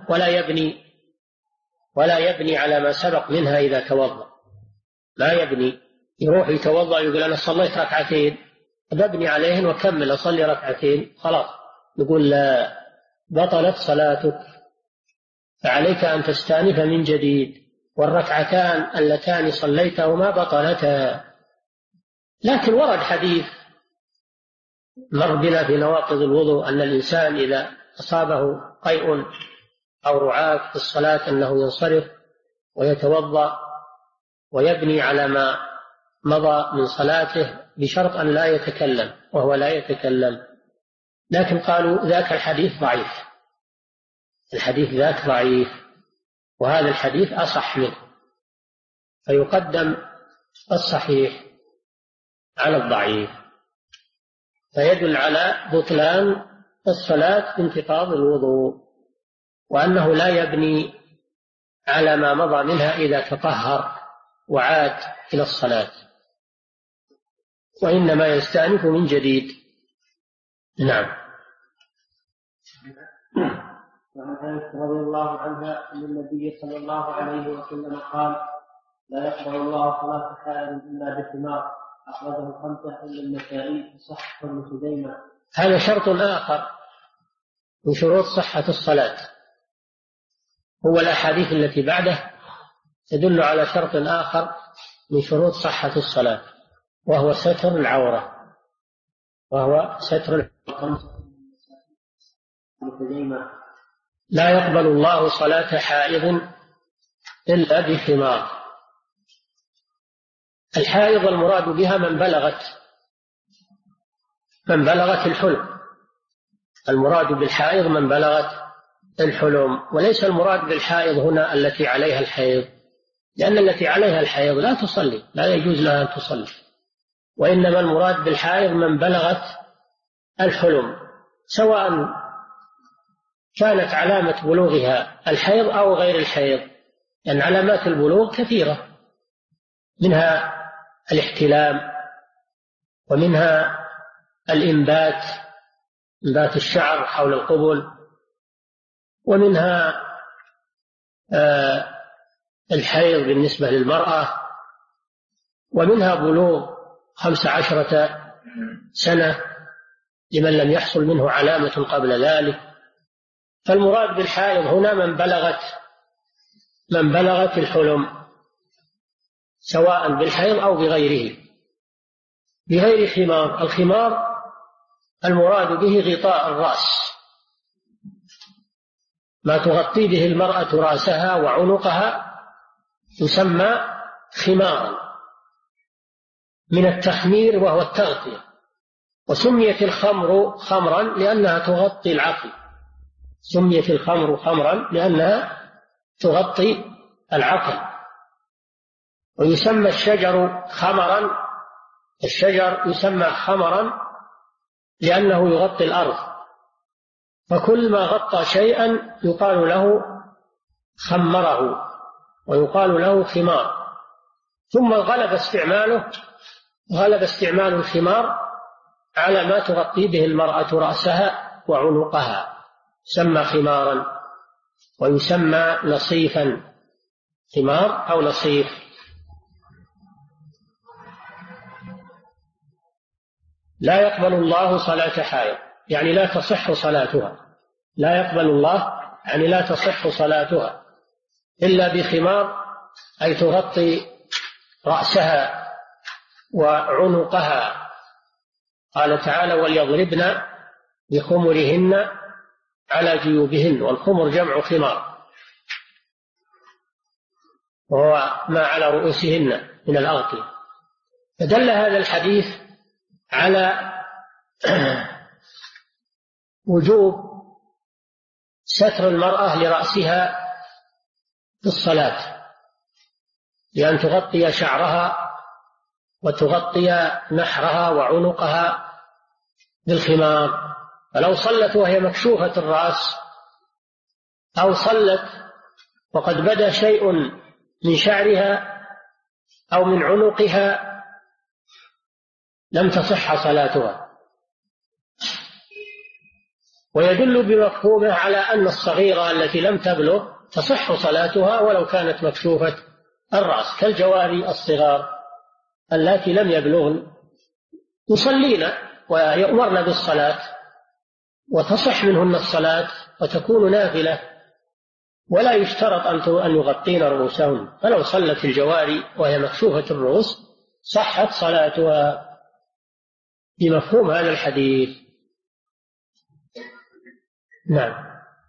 ولا يبني على ما سبق منها إذا توضأ. لا يبني، يروح يتوضأ يقول أنا صليت ركعتين أبني عليهن وكمل أصلي ركعتين، خلاص يقول لا، بطلت صلاتك، فعليك أن تستأنف من جديد، والركعتان اللتان صليتهما بطلتا. لكن ورد حديث مر بنا في نواقض الوضوء أن الإنسان إذا أصابه قيء أو رعاف في الصلاة أنه ينصرف ويتوضأ ويبني على ما مضى من صلاته بشرط أن لا يتكلم، وهو لا يتكلم. لكن قالوا ذاك الحديث ضعيف، الحديث ذاك ضعيف، وهذا الحديث أصح منه، فيقدم الصحيح على الضعيف، فيدل على بطلان الصلاة بانتقاض الوضوء، وأنه لا يبني على ما مضى منها إذا تطهر وعاد إلى الصلاة، وإنما يستأنف من جديد. نعم. وعن عائشة رضي الله عنها أن النبي صلى الله عليه وسلم قال: لا يقبل الله صلاة حائض إلا بثمار، أخرجه الخمسة إلا النسائي وصححه ابن خزيمة. هذا شرط آخر من شروط صحة الصلاة، هو الأحاديث التي بعده تدل على شرط آخر من شروط صحة الصلاة، وهو ستر العورة. لا يقبل الله صلاة حائض إلا بخمار. الحائض المراد بها من بلغت الحلم. المراد بالحائض من بلغت الحلم، وليس المراد بالحائض هنا التي عليها الحيض، لأن التي عليها الحيض لا تصلي، لا يجوز لها أن تصلي، وإنما المراد بالحائض من بلغت الحلم، سواء كانت علامة بلوغها الحيض أو غير الحيض، لأن علامات البلوغ كثيرة، منها الاحتلام، ومنها الإنبات، إنبات الشعر حول القبل، ومنها الحيض بالنسبة للمرأة، ومنها بلوغ 15 سنة لمن لم يحصل منه علامة قبل ذلك. فالمراد بالحائض هنا من بلغت الحلم، سواء بالحيض أو بغيره، بغير خمار. الخمار المراد به غطاء الرأس، ما تغطي به المرأة رأسها وعنقها يسمى خمارا، من التخمير وهو التغطية. وسميت الخمر خمرا لأنها تغطي العقل، سميت الخمر خمرا لأنها تغطي العقل. ويسمى الشجر خمرا، الشجر يسمى خمرا لأنه يغطي الأرض، فكل ما غطى شيئا يقال له خمره ويقال له خمار. ثم غلب استعمال الخمار على ما تغطي به المرأة رأسها وعنقها، يسمى خمارا، ويسمى لصيفا، خمار أو لصيف. لا يقبل الله صلاة حائض، يعني لا تصح صلاتها. لا يقبل الله يعني لا تصح صلاتها إلا بخمار، أي تغطي رأسها وعنقها. قال تعالى: وليضربن بخمرهن على جيوبهن، والخمر جمع خمار، وهو ما على رؤوسهن من الأغطية. فدل هذا الحديث على وجوب ستر المرأة لرأسها في الصلاة، لأن تغطي شعرها وتغطي نحرها وعنقها بالخمار. فلو صلت وهي مكشوفة الرأس، أو صلت وقد بدا شيء من شعرها أو من عنقها، لم تصح صلاتها. ويدل بمفهومه على أن الصغيرة التي لم تبلغ تصح صلاتها ولو كانت مكشوفة الرأس، كالجواري الصغار التي لم يبلغن يصلين ويؤمرن بالصلاة وتصح منهن الصلاة وتكون نافلة، ولا يشترط أن يغطين رؤوسهن. فلو صلت الجواري وهي مكشوفة الرؤوس صحت صلاتها بمفهوم هذا الحديث. نعم.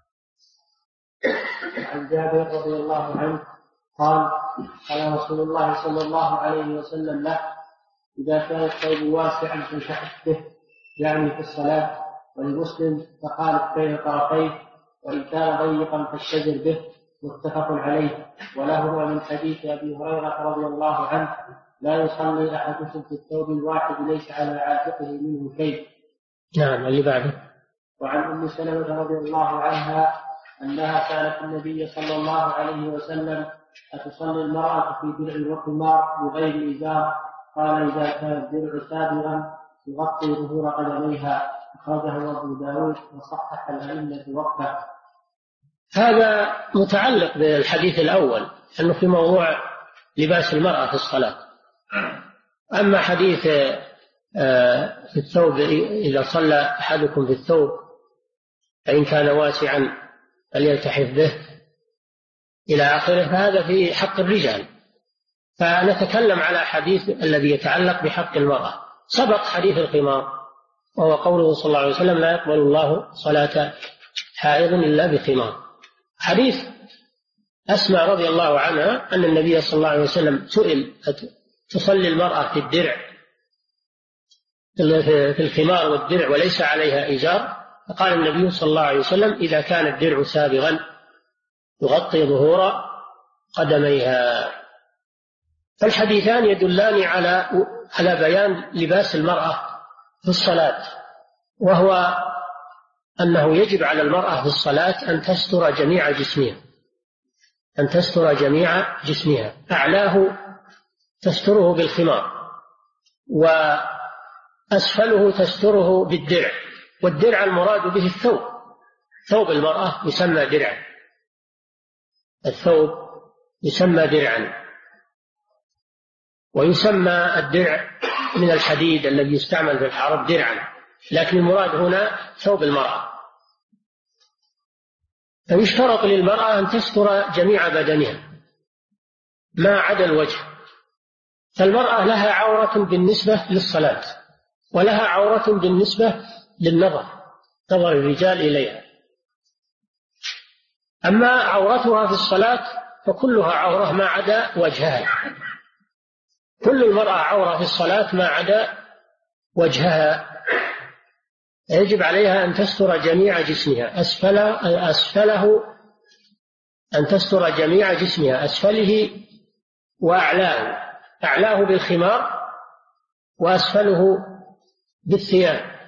عن جابر رضي الله عنه قال: قال رسول الله صلى الله عليه وسلم له: إذا كان الثوب واسعا فانشحت به، يعني في الصلاة. ولمسلم: فقالت بين طرفيه، وإن كان ضيقا فاشتجر به. متفق عليه. وله من حديث أبي هريرة رضي الله عنه: لا يصلي أحدكم في الثوب الواحد ليس على عاتقه منه شيء. نعم. اللي بعده. وعن أم سلمة رضي الله عنها أنها سألت النبي صلى الله عليه وسلم أتصلي المرأة في درع وخمار بغير إزار؟ قال إذا كان الدرع سابغا يغطي ظهور قدميها. أخرجه أبو داود وصحح الأئمة وقفه. هذا متعلق بالحديث الأول أنه في موضوع لباس المرأة في الصلاة. أما حديث في الثوب إذا صلى أحدكم في الثوب فإن كان واسعا فليلتحف به إلى آخره، فهذا في حق الرجال. فنتكلم على حديث الذي يتعلق بحق المرأة. سبق حديث الخمار وهو قوله صلى الله عليه وسلم لا يقبل الله صلاة حائض إلا بخمار. حديث أسماء رضي الله عنها أن النبي صلى الله عليه وسلم سئل تصلي المرأة في الدرع في الخمار والدرع وليس عليها إزار؟ فقال النبي صلى الله عليه وسلم إذا كان الدرع سابغا يغطي ظهور قدميها. فالحديثان يدلان على بيان لباس المرأة في الصلاة، وهو أنه يجب على المرأة في الصلاة أن تستر جميع جسمها، أن تستر جميع جسمها، أعلاه تستره بالخمار وأسفله تستره بالدرع. والدرع المراد به الثوب، ثوب المرأة يسمى درعا، الثوب يسمى درعا. ويسمى الدرع من الحديد الذي يستعمل في الحرب درعا، لكن المراد هنا ثوب المرأة. فيشترط للمرأة أن تستر جميع بدنها ما عدا الوجه. فالمرأة لها عورة بالنسبة للصلاة ولها عورة بالنسبة للنظر، نظر الرجال إليها. أما عورتها في الصلاة فكلها عورة ما عدا وجهها، كل المرأة عورة في الصلاة ما عدا وجهها. يجب عليها أن تستر جميع جسمها، أسفله أن تستر جميع جسمها، أسفله وأعلاه، أعلاه بالخمار وأسفله بالثياب،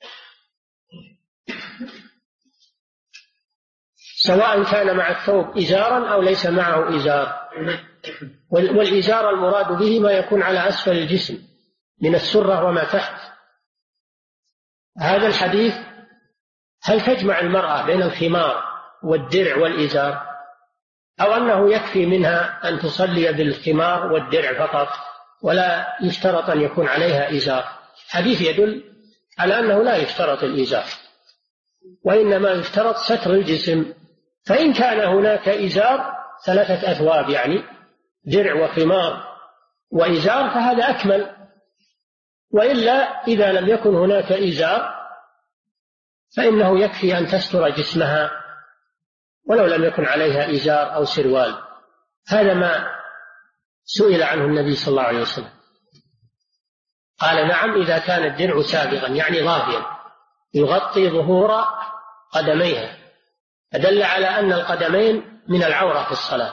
سواء كان مع الثوب إزارا أو ليس معه إزار. والإزار المراد به ما يكون على أسفل الجسم من السرة وما تحت. هذا الحديث هل تجمع المرأة بين الخمار والدرع والإزار، أو أنه يكفي منها أن تصلي بالخمار والدرع فقط ولا يشترط أن يكون عليها إزار؟ حديث يدل على أنه لا يشترط الإزار، وإنما يشترط ستر الجسم. فإن كان هناك إزار 3 أثواب يعني درع وخمار وإزار فهذا أكمل. وإلا إذا لم يكن هناك إزار فإنه يكفي أن تستر جسمها ولو لم يكن عليها إزار أو سروال. هذا ما سئل عنه النبي صلى الله عليه وسلم، قال نعم إذا كان الدرع سابغا يعني ضافيا يغطي ظهور قدميها، فدل على أن القدمين من العورة في الصلاة،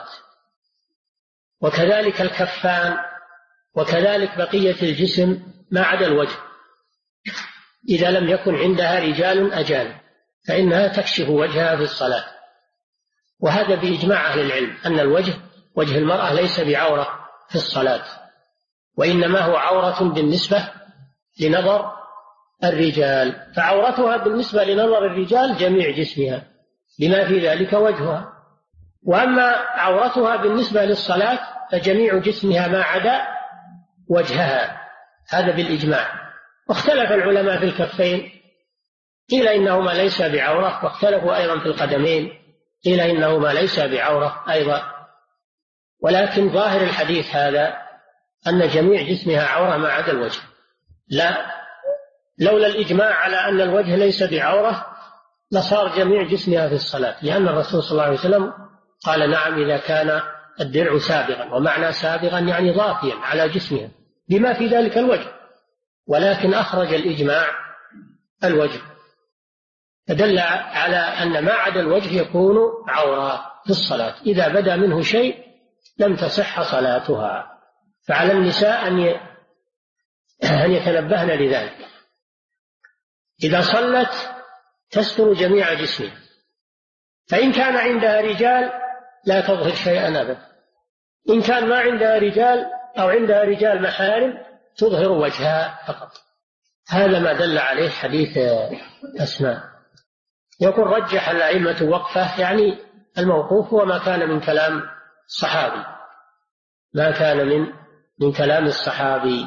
وكذلك الكفان، وكذلك بقية الجسم ما عدا الوجه. إذا لم يكن عندها رجال أجانب فإنها تكشف وجهها في الصلاة. وهذا بإجماع أهل العلم أن الوجه، وجه المرأة ليس بعورة في الصلاة، وإنما هو عورة بالنسبة لنظر الرجال. فعورتها بالنسبة لنظر الرجال جميع جسمها بما في ذلك وجهها. وأما عورتها بالنسبة للصلاة فجميع جسمها ما عدا وجهها، هذا بالإجماع. واختلف العلماء في الكفين، قيل إنهما ليس بعورة، واختلفوا أيضا في القدمين، قيل إنهما ليس بعورة أيضا. ولكن ظاهر الحديث هذا أن جميع جسمها عورة ما عدا الوجه. لا، لولا الإجماع على أن الوجه ليس بعورة لصار جميع جسمها في الصلاة، لأن الرسول صلى الله عليه وسلم قال نعم إذا كان الدرع سابغا، ومعنى سابغا يعني ضافيا على جسمها بما في ذلك الوجه، ولكن أخرج الإجماع الوجه، فدل على أن ما عدا الوجه يكون عورة في الصلاة. إذا بدا منه شيء لم تصح صلاتها. فعلى النساء أن يتنبهن لذلك. إذا صلت تستر جميع جسمها، فإن كان عندها رجال لا تظهر شيئا أبدا، إن كان ما عندها رجال أو عندها رجال محارم تظهر وجهها فقط. هذا ما دل عليه حديث أسماء. يقول رجح الأئمة وقفه، يعني الموقوف هو ما كان من كلام الصحابي، ما كان من كلام الصحابي.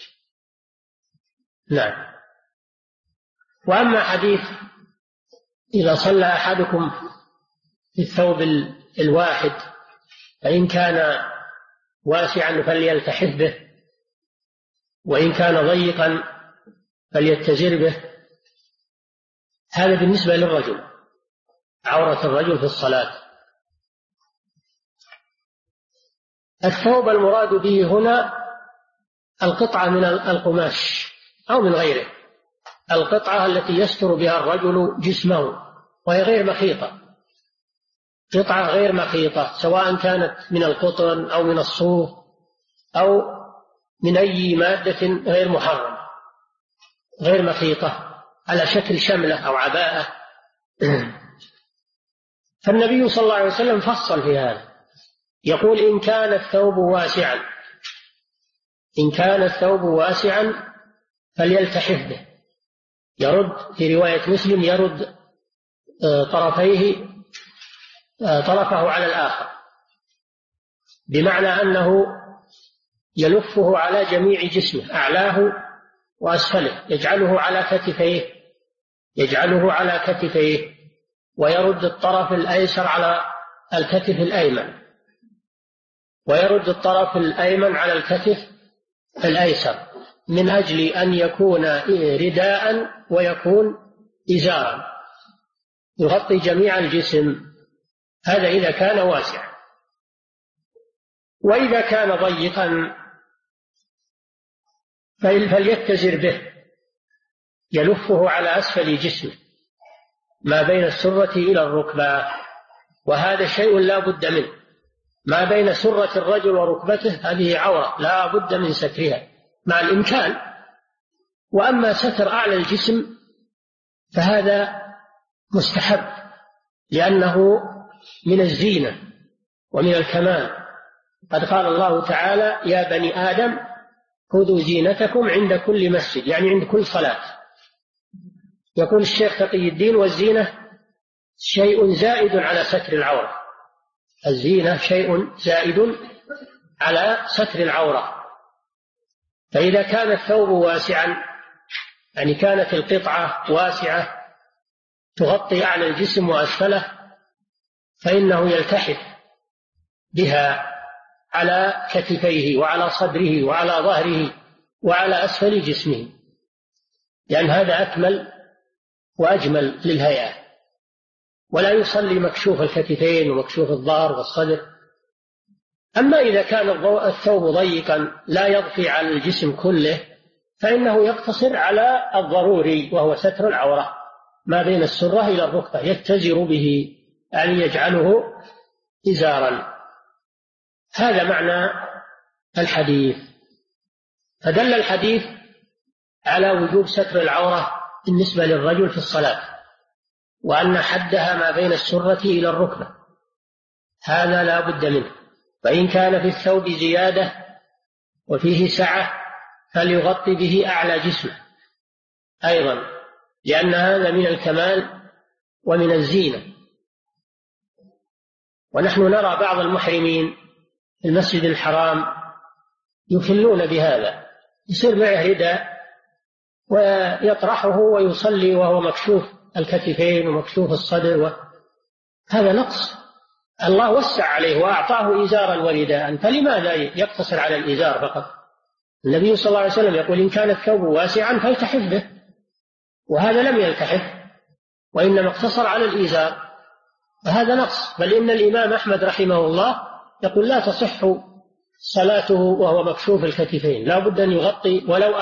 نعم. وأما حديث إذا صلى أحدكم في الثوب الواحد فإن كان واسعا فليلتحف به، وإن كان ضيقا فليتزر به، هذا بالنسبة للرجل، عورة الرجل في الصلاة. الثوب المراد به هنا القطعة من القماش أو من غيره، القطعة التي يستر بها الرجل جسمه، وهي غير مخيطة، قطعة غير مخيطة، سواء كانت من القطن أو من الصوف أو من أي مادة غير محرمة، غير مخيطة، على شكل شملة أو عباءة. فالنبي صلى الله عليه وسلم فصل في هذا، يقول إن كان الثوب واسعا، إن كان الثوب واسعا فليلتحف به، يرد في رواية مسلم يرد طرفه على الآخر، بمعنى أنه يلفه على جميع جسمه، أعلاه وأسفله، يجعله على كتفيه، ويرد الطرف الأيسر على الكتف الأيمن، ويرد الطرف الأيمن على الكتف الأيسر، من أجل أن يكون رداء ويكون إزارا يغطي جميع الجسم. هذا إذا كان واسعا. وإذا كان ضيقا فليتزر به، يلفه على أسفل جسمه ما بين السرة إلى الركبة، وهذا شيء لا بد منه، ما بين سرة الرجل وركبته هذه عورة لا بد من سترها مع الإمكان. وأما ستر أعلى الجسم فهذا مستحب، لأنه من الزينة ومن الكمال. قد قال الله تعالى يا بني آدم خذوا زينتكم عند كل مسجد، يعني عند كل صلاة. يقول الشيخ تقي الدين والزينة شيء زائد على ستر العورة، الزينة شيء زائد على ستر العورة. فإذا كان الثوب واسعا، يعني كانت القطعة واسعة تغطي أعلى الجسم وأسفله، فإنه يلتحف بها على كتفيه وعلى صدره وعلى ظهره وعلى أسفل جسمه، لأن هذا أكمل وأجمل للهيئة. ولا يصلي مكشوف الكتفين ومكشوف الظهر والصدر. أما إذا كان الثوب ضيقا لا يضفي على الجسم كله فإنه يقتصر على الضروري، وهو ستر العورة ما بين السرة إلى الركبة، يتزر به، يعني يجعله إزارا. هذا معنى الحديث. فدل الحديث على وجوب ستر العورة بالنسبة للرجل في الصلاة، وأن حدها ما بين السرة إلى الركبة، هذا لا بد منه. فإن كان في الثوب زيادة وفيه سعة فليغطي به أعلى جسمه أيضا، لأن هذا من الكمال ومن الزينة. ونحن نرى بعض المحرمين في المسجد الحرام يخلون بهذا، يصير معه رداء ويطرحه ويصلي وهو مكشوف الكتفين ومكشوف الصدر، هذا نقص. الله وسع عليه وأعطاه إزارا ورداء، فلماذا يقتصر على الإزار فقط؟ النبي صلى الله عليه وسلم يقول إن كان الثوب واسعا فالتحف به، وهذا لم يلتحف وإنما اقتصر على الإزار، فهذا نقص. بل إن الإمام أحمد رحمه الله يقول لا تصح صلاته وهو مكشوف الكتفين، لا بد أن يغطي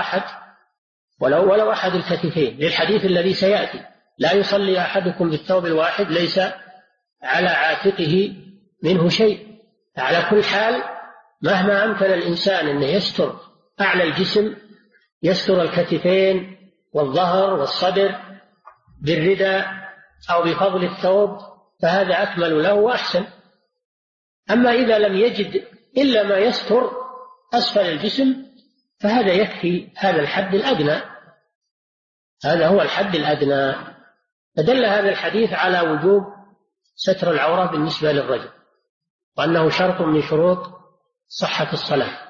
ولو أحد الكتفين، للحديث الذي سيأتي لا يصلي أحدكم بالثوب الواحد ليس على عاتقه منه شيء. على كل حال مهما أمكن الإنسان أن يستر أعلى الجسم، يستر الكتفين والظهر والصدر بالرداء أو بفضل الثوب، فهذا أكمل له وأحسن. أما إذا لم يجد إلا ما يستر أسفل الجسم، فهذا يكفي، هذا الحد الأدنى، هذا هو الحد الأدنى. فدل هذا الحديث على وجوب ستر العورة بالنسبة للرجل، وأنه شرط من شروط صحة الصلاة.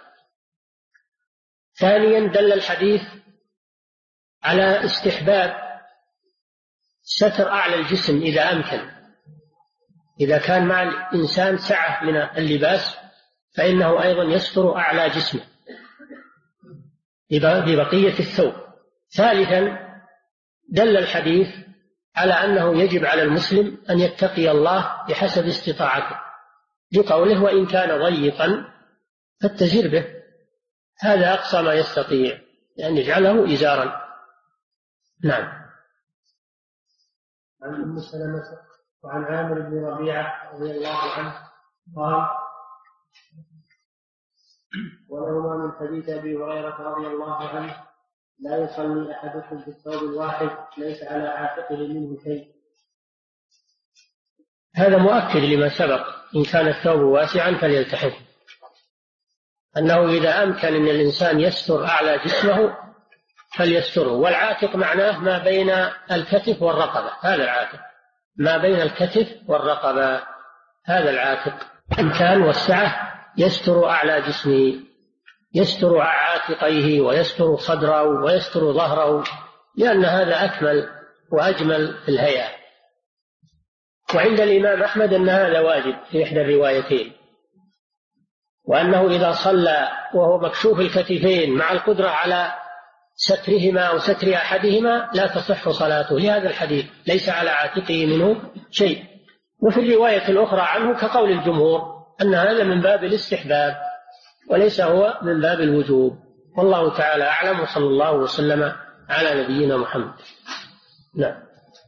ثانيا دل الحديث على استحباب ستر أعلى الجسم إذا أمكن، إذا كان مع الإنسان سعة من اللباس فإنه أيضا يستر أعلى جسمه ببقية الثوب. ثالثا دل الحديث على أنه يجب على المسلم أن يتقي الله بحسب استطاعته، لقوله وإن كان ضيقا فاتزر به، هذا أقصى ما يستطيع، يعني يجعله إزارا. نعم. عن أم سلمة وعن عامر بن ربيعة رضي الله عنه قال: ولهما من حديث أبي هريرة رضي الله عنه: لا يصلي أحدكم في الثوب الواحد ليس على عاتقه منه شيء. هذا مؤكد لما سبق، إن كان الثوب واسعا فليلتحف، أنه إذا أمكن أن الإنسان يستر أعلى جسمه فليستره. والعاتق معناه ما بين الكتف والرقبة، هذا العاتق، ما بين الكتف والرقبة، هذا العاتق. إن كان والسعة يستر أعلى جسمه، يستر عاتقيه ويستر صدره ويستر ظهره، لأن هذا أكمل وأجمل في الهيئة. وعند الإمام أحمد أن هذا واجب في إحدى الروايتين، وأنه إذا صلى وهو مكشوف الكتفين مع القدرة على سترهما أو ستر أحدهما لا تصح صلاته، لهذا الحديث ليس على عاتقه منه شيء. وفي الرواية الأخرى عنه كقول الجمهور أن هذا من باب الاستحباب وليس هو من باب الوجوب. والله تعالى أعلم، وصلى الله وسلم على نبينا محمد. نعم.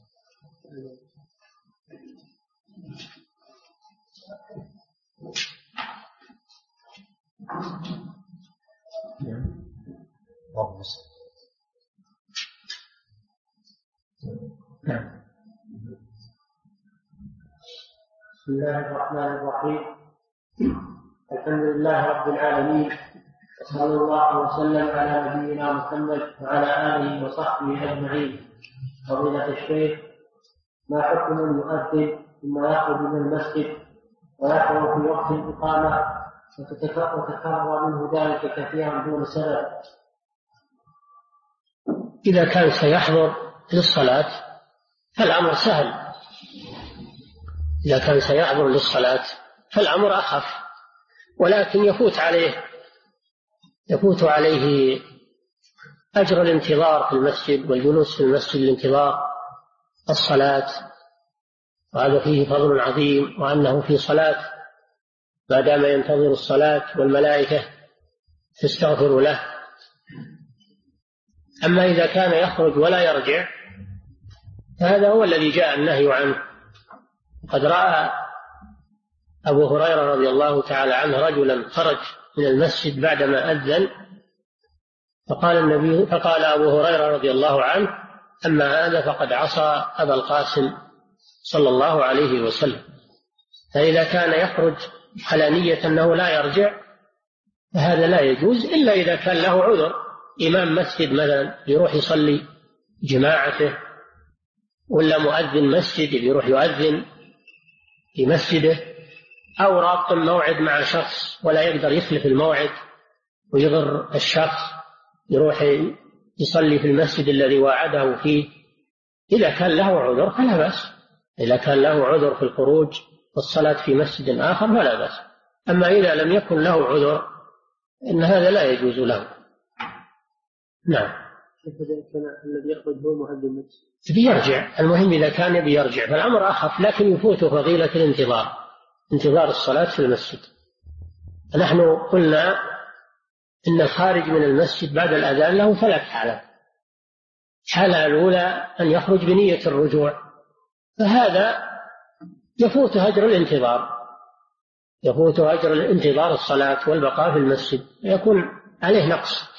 بسم الله الرحمن الرحيم. الحمد لله رب العالمين، وصلى الله وسلم على نبينا محمد وعلى آله وصحبه أجمعين. فضيلة الشيخ، ما حكم المؤذن ثم يخرج من المسجد ويحضر في وقت الإقامة وتكرر منه ذلك كثيرا دون سبب؟ إذا كان سيحضر للصلاة فالأمر سهل، إذا كان سيحضر للصلاة فالأمر أخف، ولكن يفوت عليه أجر الانتظار في المسجد والجلوس في المسجد لانتظار الصلاة، وهذا فيه فضل عظيم، وأنه في صلاة ما دام ينتظر الصلاة والملائكة تستغفر له. أما إذا كان يخرج ولا يرجع فهذا هو الذي جاء النهي عنه. قد رأى أبو هريرة رضي الله تعالى عنه رجلا خرج من المسجد بعدما أذن، فقال أبو هريرة رضي الله عنه: أما هذا فقد عصى أبا القاسم صلى الله عليه وسلم. فإذا كان يخرج على نية أنه لا يرجع فهذا لا يجوز، إلا إذا كان له عذر، إمام مسجد مثلا يروح يصلي جماعته، ولا مؤذن مسجد يروح يؤذن في مسجده، أو رابط موعد مع شخص ولا يقدر يخلف الموعد ويضر الشخص يروح يصلي في المسجد الذي وعده فيه. إذا كان له عذر فلا بأس، إذا كان له عذر في الخروج والصلاة في مسجد آخر فلا بأس. أما إذا لم يكن له عذر إن هذا لا يجوز له. نعم. الذي يخرج هو مؤذن مسجد بيرجع، المهم إذا كان بيرجع فالأمر أخف، لكن يفوته فضيلة انتظار الصلاة في المسجد. نحن قلنا إن الخارج من المسجد بعد الأذان له 3 حالات. الحالة الأولى أن يخرج بنية الرجوع، فهذا يفوته أجر الانتظار الصلاة والبقاء في المسجد، يكون عليه نقص.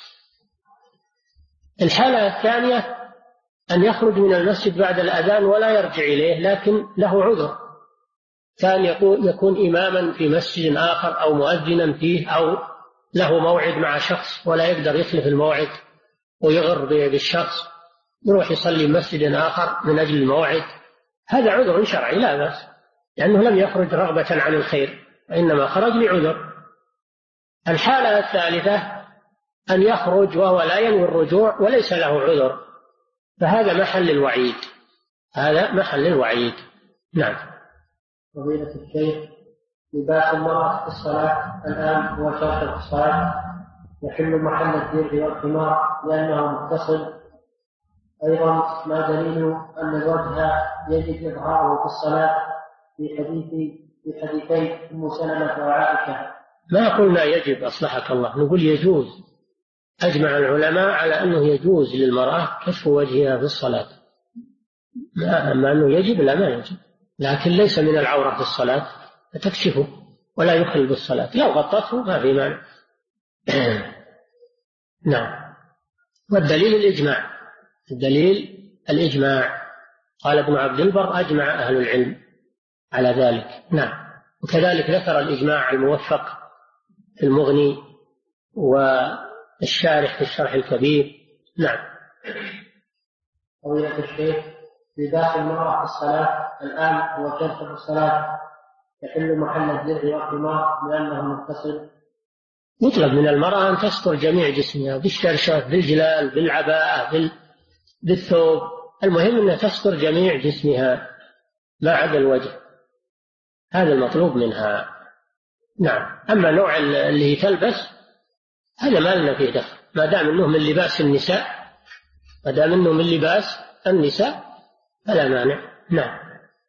الحالة الثانية أن يخرج من المسجد بعد الأذان ولا يرجع إليه، لكن له عذر كان يكون إماما في مسجد آخر أو مؤذنا فيه أو له موعد مع شخص ولا يقدر يخلف الموعد ويغر بالشخص، يروح يصلي مسجد آخر من أجل الموعد، هذا عذر شرعي لا بأس، لأنه لم يخرج رغبة عن الخير وإنما خرج لعذر. الحالة الثالثة أن يخرج وهو لا ينوي الرجوع وليس له عذر، فهذا محل الوعيد، هذا محل الوعيد. نعم. فضيلة الشيخ، لباس المرأة في الصلاة الآن هو شرط في الصلاة يحل محل الدرع والخمار لأنه متصل. أيضا ما دليل أن الوجه يجب إظهاره في الصلاة في حديثي أم سلمة وعائشة؟ ما قلنا يجب، أصلحك الله، نقول يجوز. أجمع العلماء على أنه يجوز للمرأة كشف وجهها في الصلاة، أما أنه يجب لا ما يجب، لكن ليس من العورة في الصلاة فتكشفه ولا يخل بالصلاة، لو غطته ما في مانع. نعم. والدليل الإجماع، الدليل الإجماع، قال ابن عبد البر أجمع أهل العلم على ذلك. نعم. وكذلك ذكر الإجماع الموفق في المغني والشارح في الشرح الكبير. نعم. فضيلة الشيخ، لباس المرأة في الصلاة الآن هو شرط في الصلاة يحل محل الدرع والخمار لأنه متصل. يطلب من المرأة أن تستر جميع جسمها بالشرشف بالجلال بالعباءة بالثوب، المهم أنها تستر جميع جسمها ما عدا الوجه، هذا المطلوب منها. نعم. أما نوع اللي تلبس هذا ما لنا فيه دخل، ما دام أنه من لباس النساء، ما دام أنه من لباس النساء فلا مانع. نعم.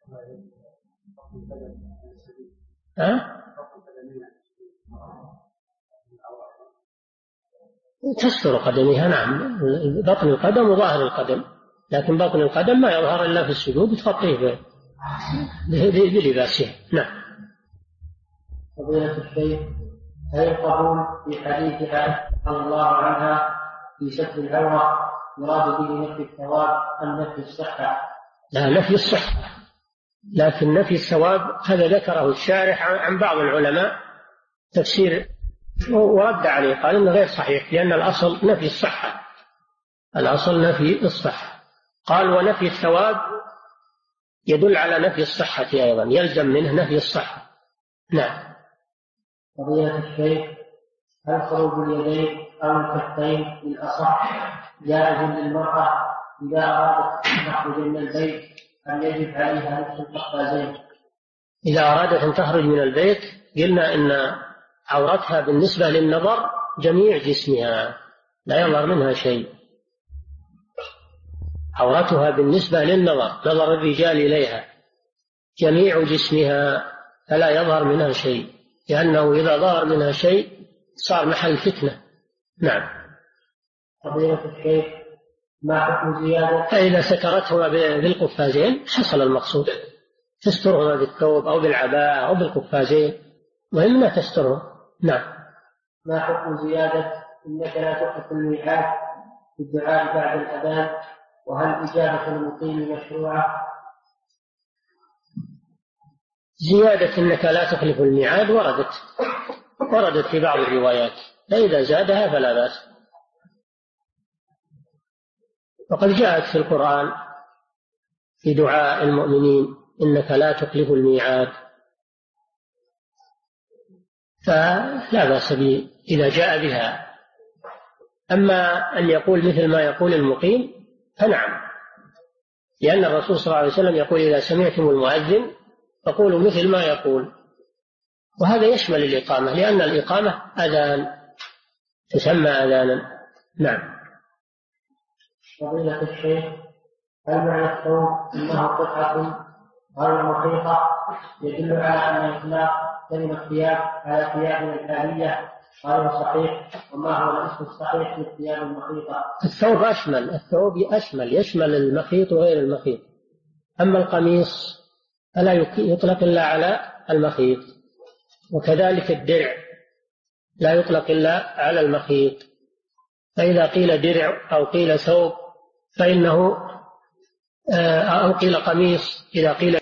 تستر قدمها. نعم. بطن القدم وظاهر القدم، لكن بطن القدم ما يظهر إلا في السجود تغطيه بلباسها. نعم. فضيلة الشيخ، هل القبول في حديث عائشة رضي الله عنها في ستر العورة يراد به نفي الثواب أم نفي الصحة؟ لا، نفي الصحة، لكن نفي الثواب هذا ذكره الشارح عن بعض العلماء تفسير ورد عليه، قال إنه غير صحيح لأن الأصل نفي الصحة، الأصل نفي الصحة. قال ونفي الثواب يدل على نفي الصحة أيضا، يلزم منه نفي الصحة. نعم. فضيلة الشيخ، هل خروج اليدين أو الكفين بالأصح جائز للمرأة إذا أرادت أن تخرج من البيت أم يجب عليها لبس القفازين؟ إذا أرادت أن تخرج من البيت قلنا إن عورتها بالنسبة للنظر جميع جسمها لا يظهر منها شيء، عورتها بالنسبة للنظر، نظر الرجال إليها، جميع جسمها فلا يظهر منها شيء، لأنه إذا ظهر منها شيء صار محل فتنة. نعم. فضيلة الشيخ، ما حكم زيادة؟ فإذا سترتهما بالقفازين حصل المقصود، تسترهما بالثوب أو بالعباءة أو بالقفازين، مهم لا تسترهم. نعم. ما حكم زيادة إنك لا تخلف الميعاد في الدعاء بعد الأذان، وهل إجابة المقيم مشروعة؟ زيادة إنك لا تخلف الميعاد وردت في بعض الروايات، فإذا زادها فلا بأس، وقد جاءت في القرآن في دعاء المؤمنين إنك لا تخلف الميعاد، فلا بأس إذا جاء بها. أما أن يقول مثل ما يقول المقيم فنعم، لأن الرسول صلى الله عليه وسلم يقول إذا سمعتم المؤذن فقولوا مثل ما يقول، وهذا يشمل الإقامة، لأن الإقامة أذان تسمى أذانا. نعم. فضيلة الشيخ، هل معنى الثوب إنه قطعة غير مخيطة يدل على أن إطلاق كلمة ثياب على ثيابنا الحالية غير صحيح؟ وما هو الاسم الصحيح للثياب المخيطة؟ الثوب أشمل، الثوب يشمل المخيط وغير المخيط، أما القميص فلا يطلق إلا على المخيط، وكذلك الدرع لا يطلق إلا على المخيط، فإذا قيل درع أو قيل ثوب فإنه أو قيل قميص، إذا قيل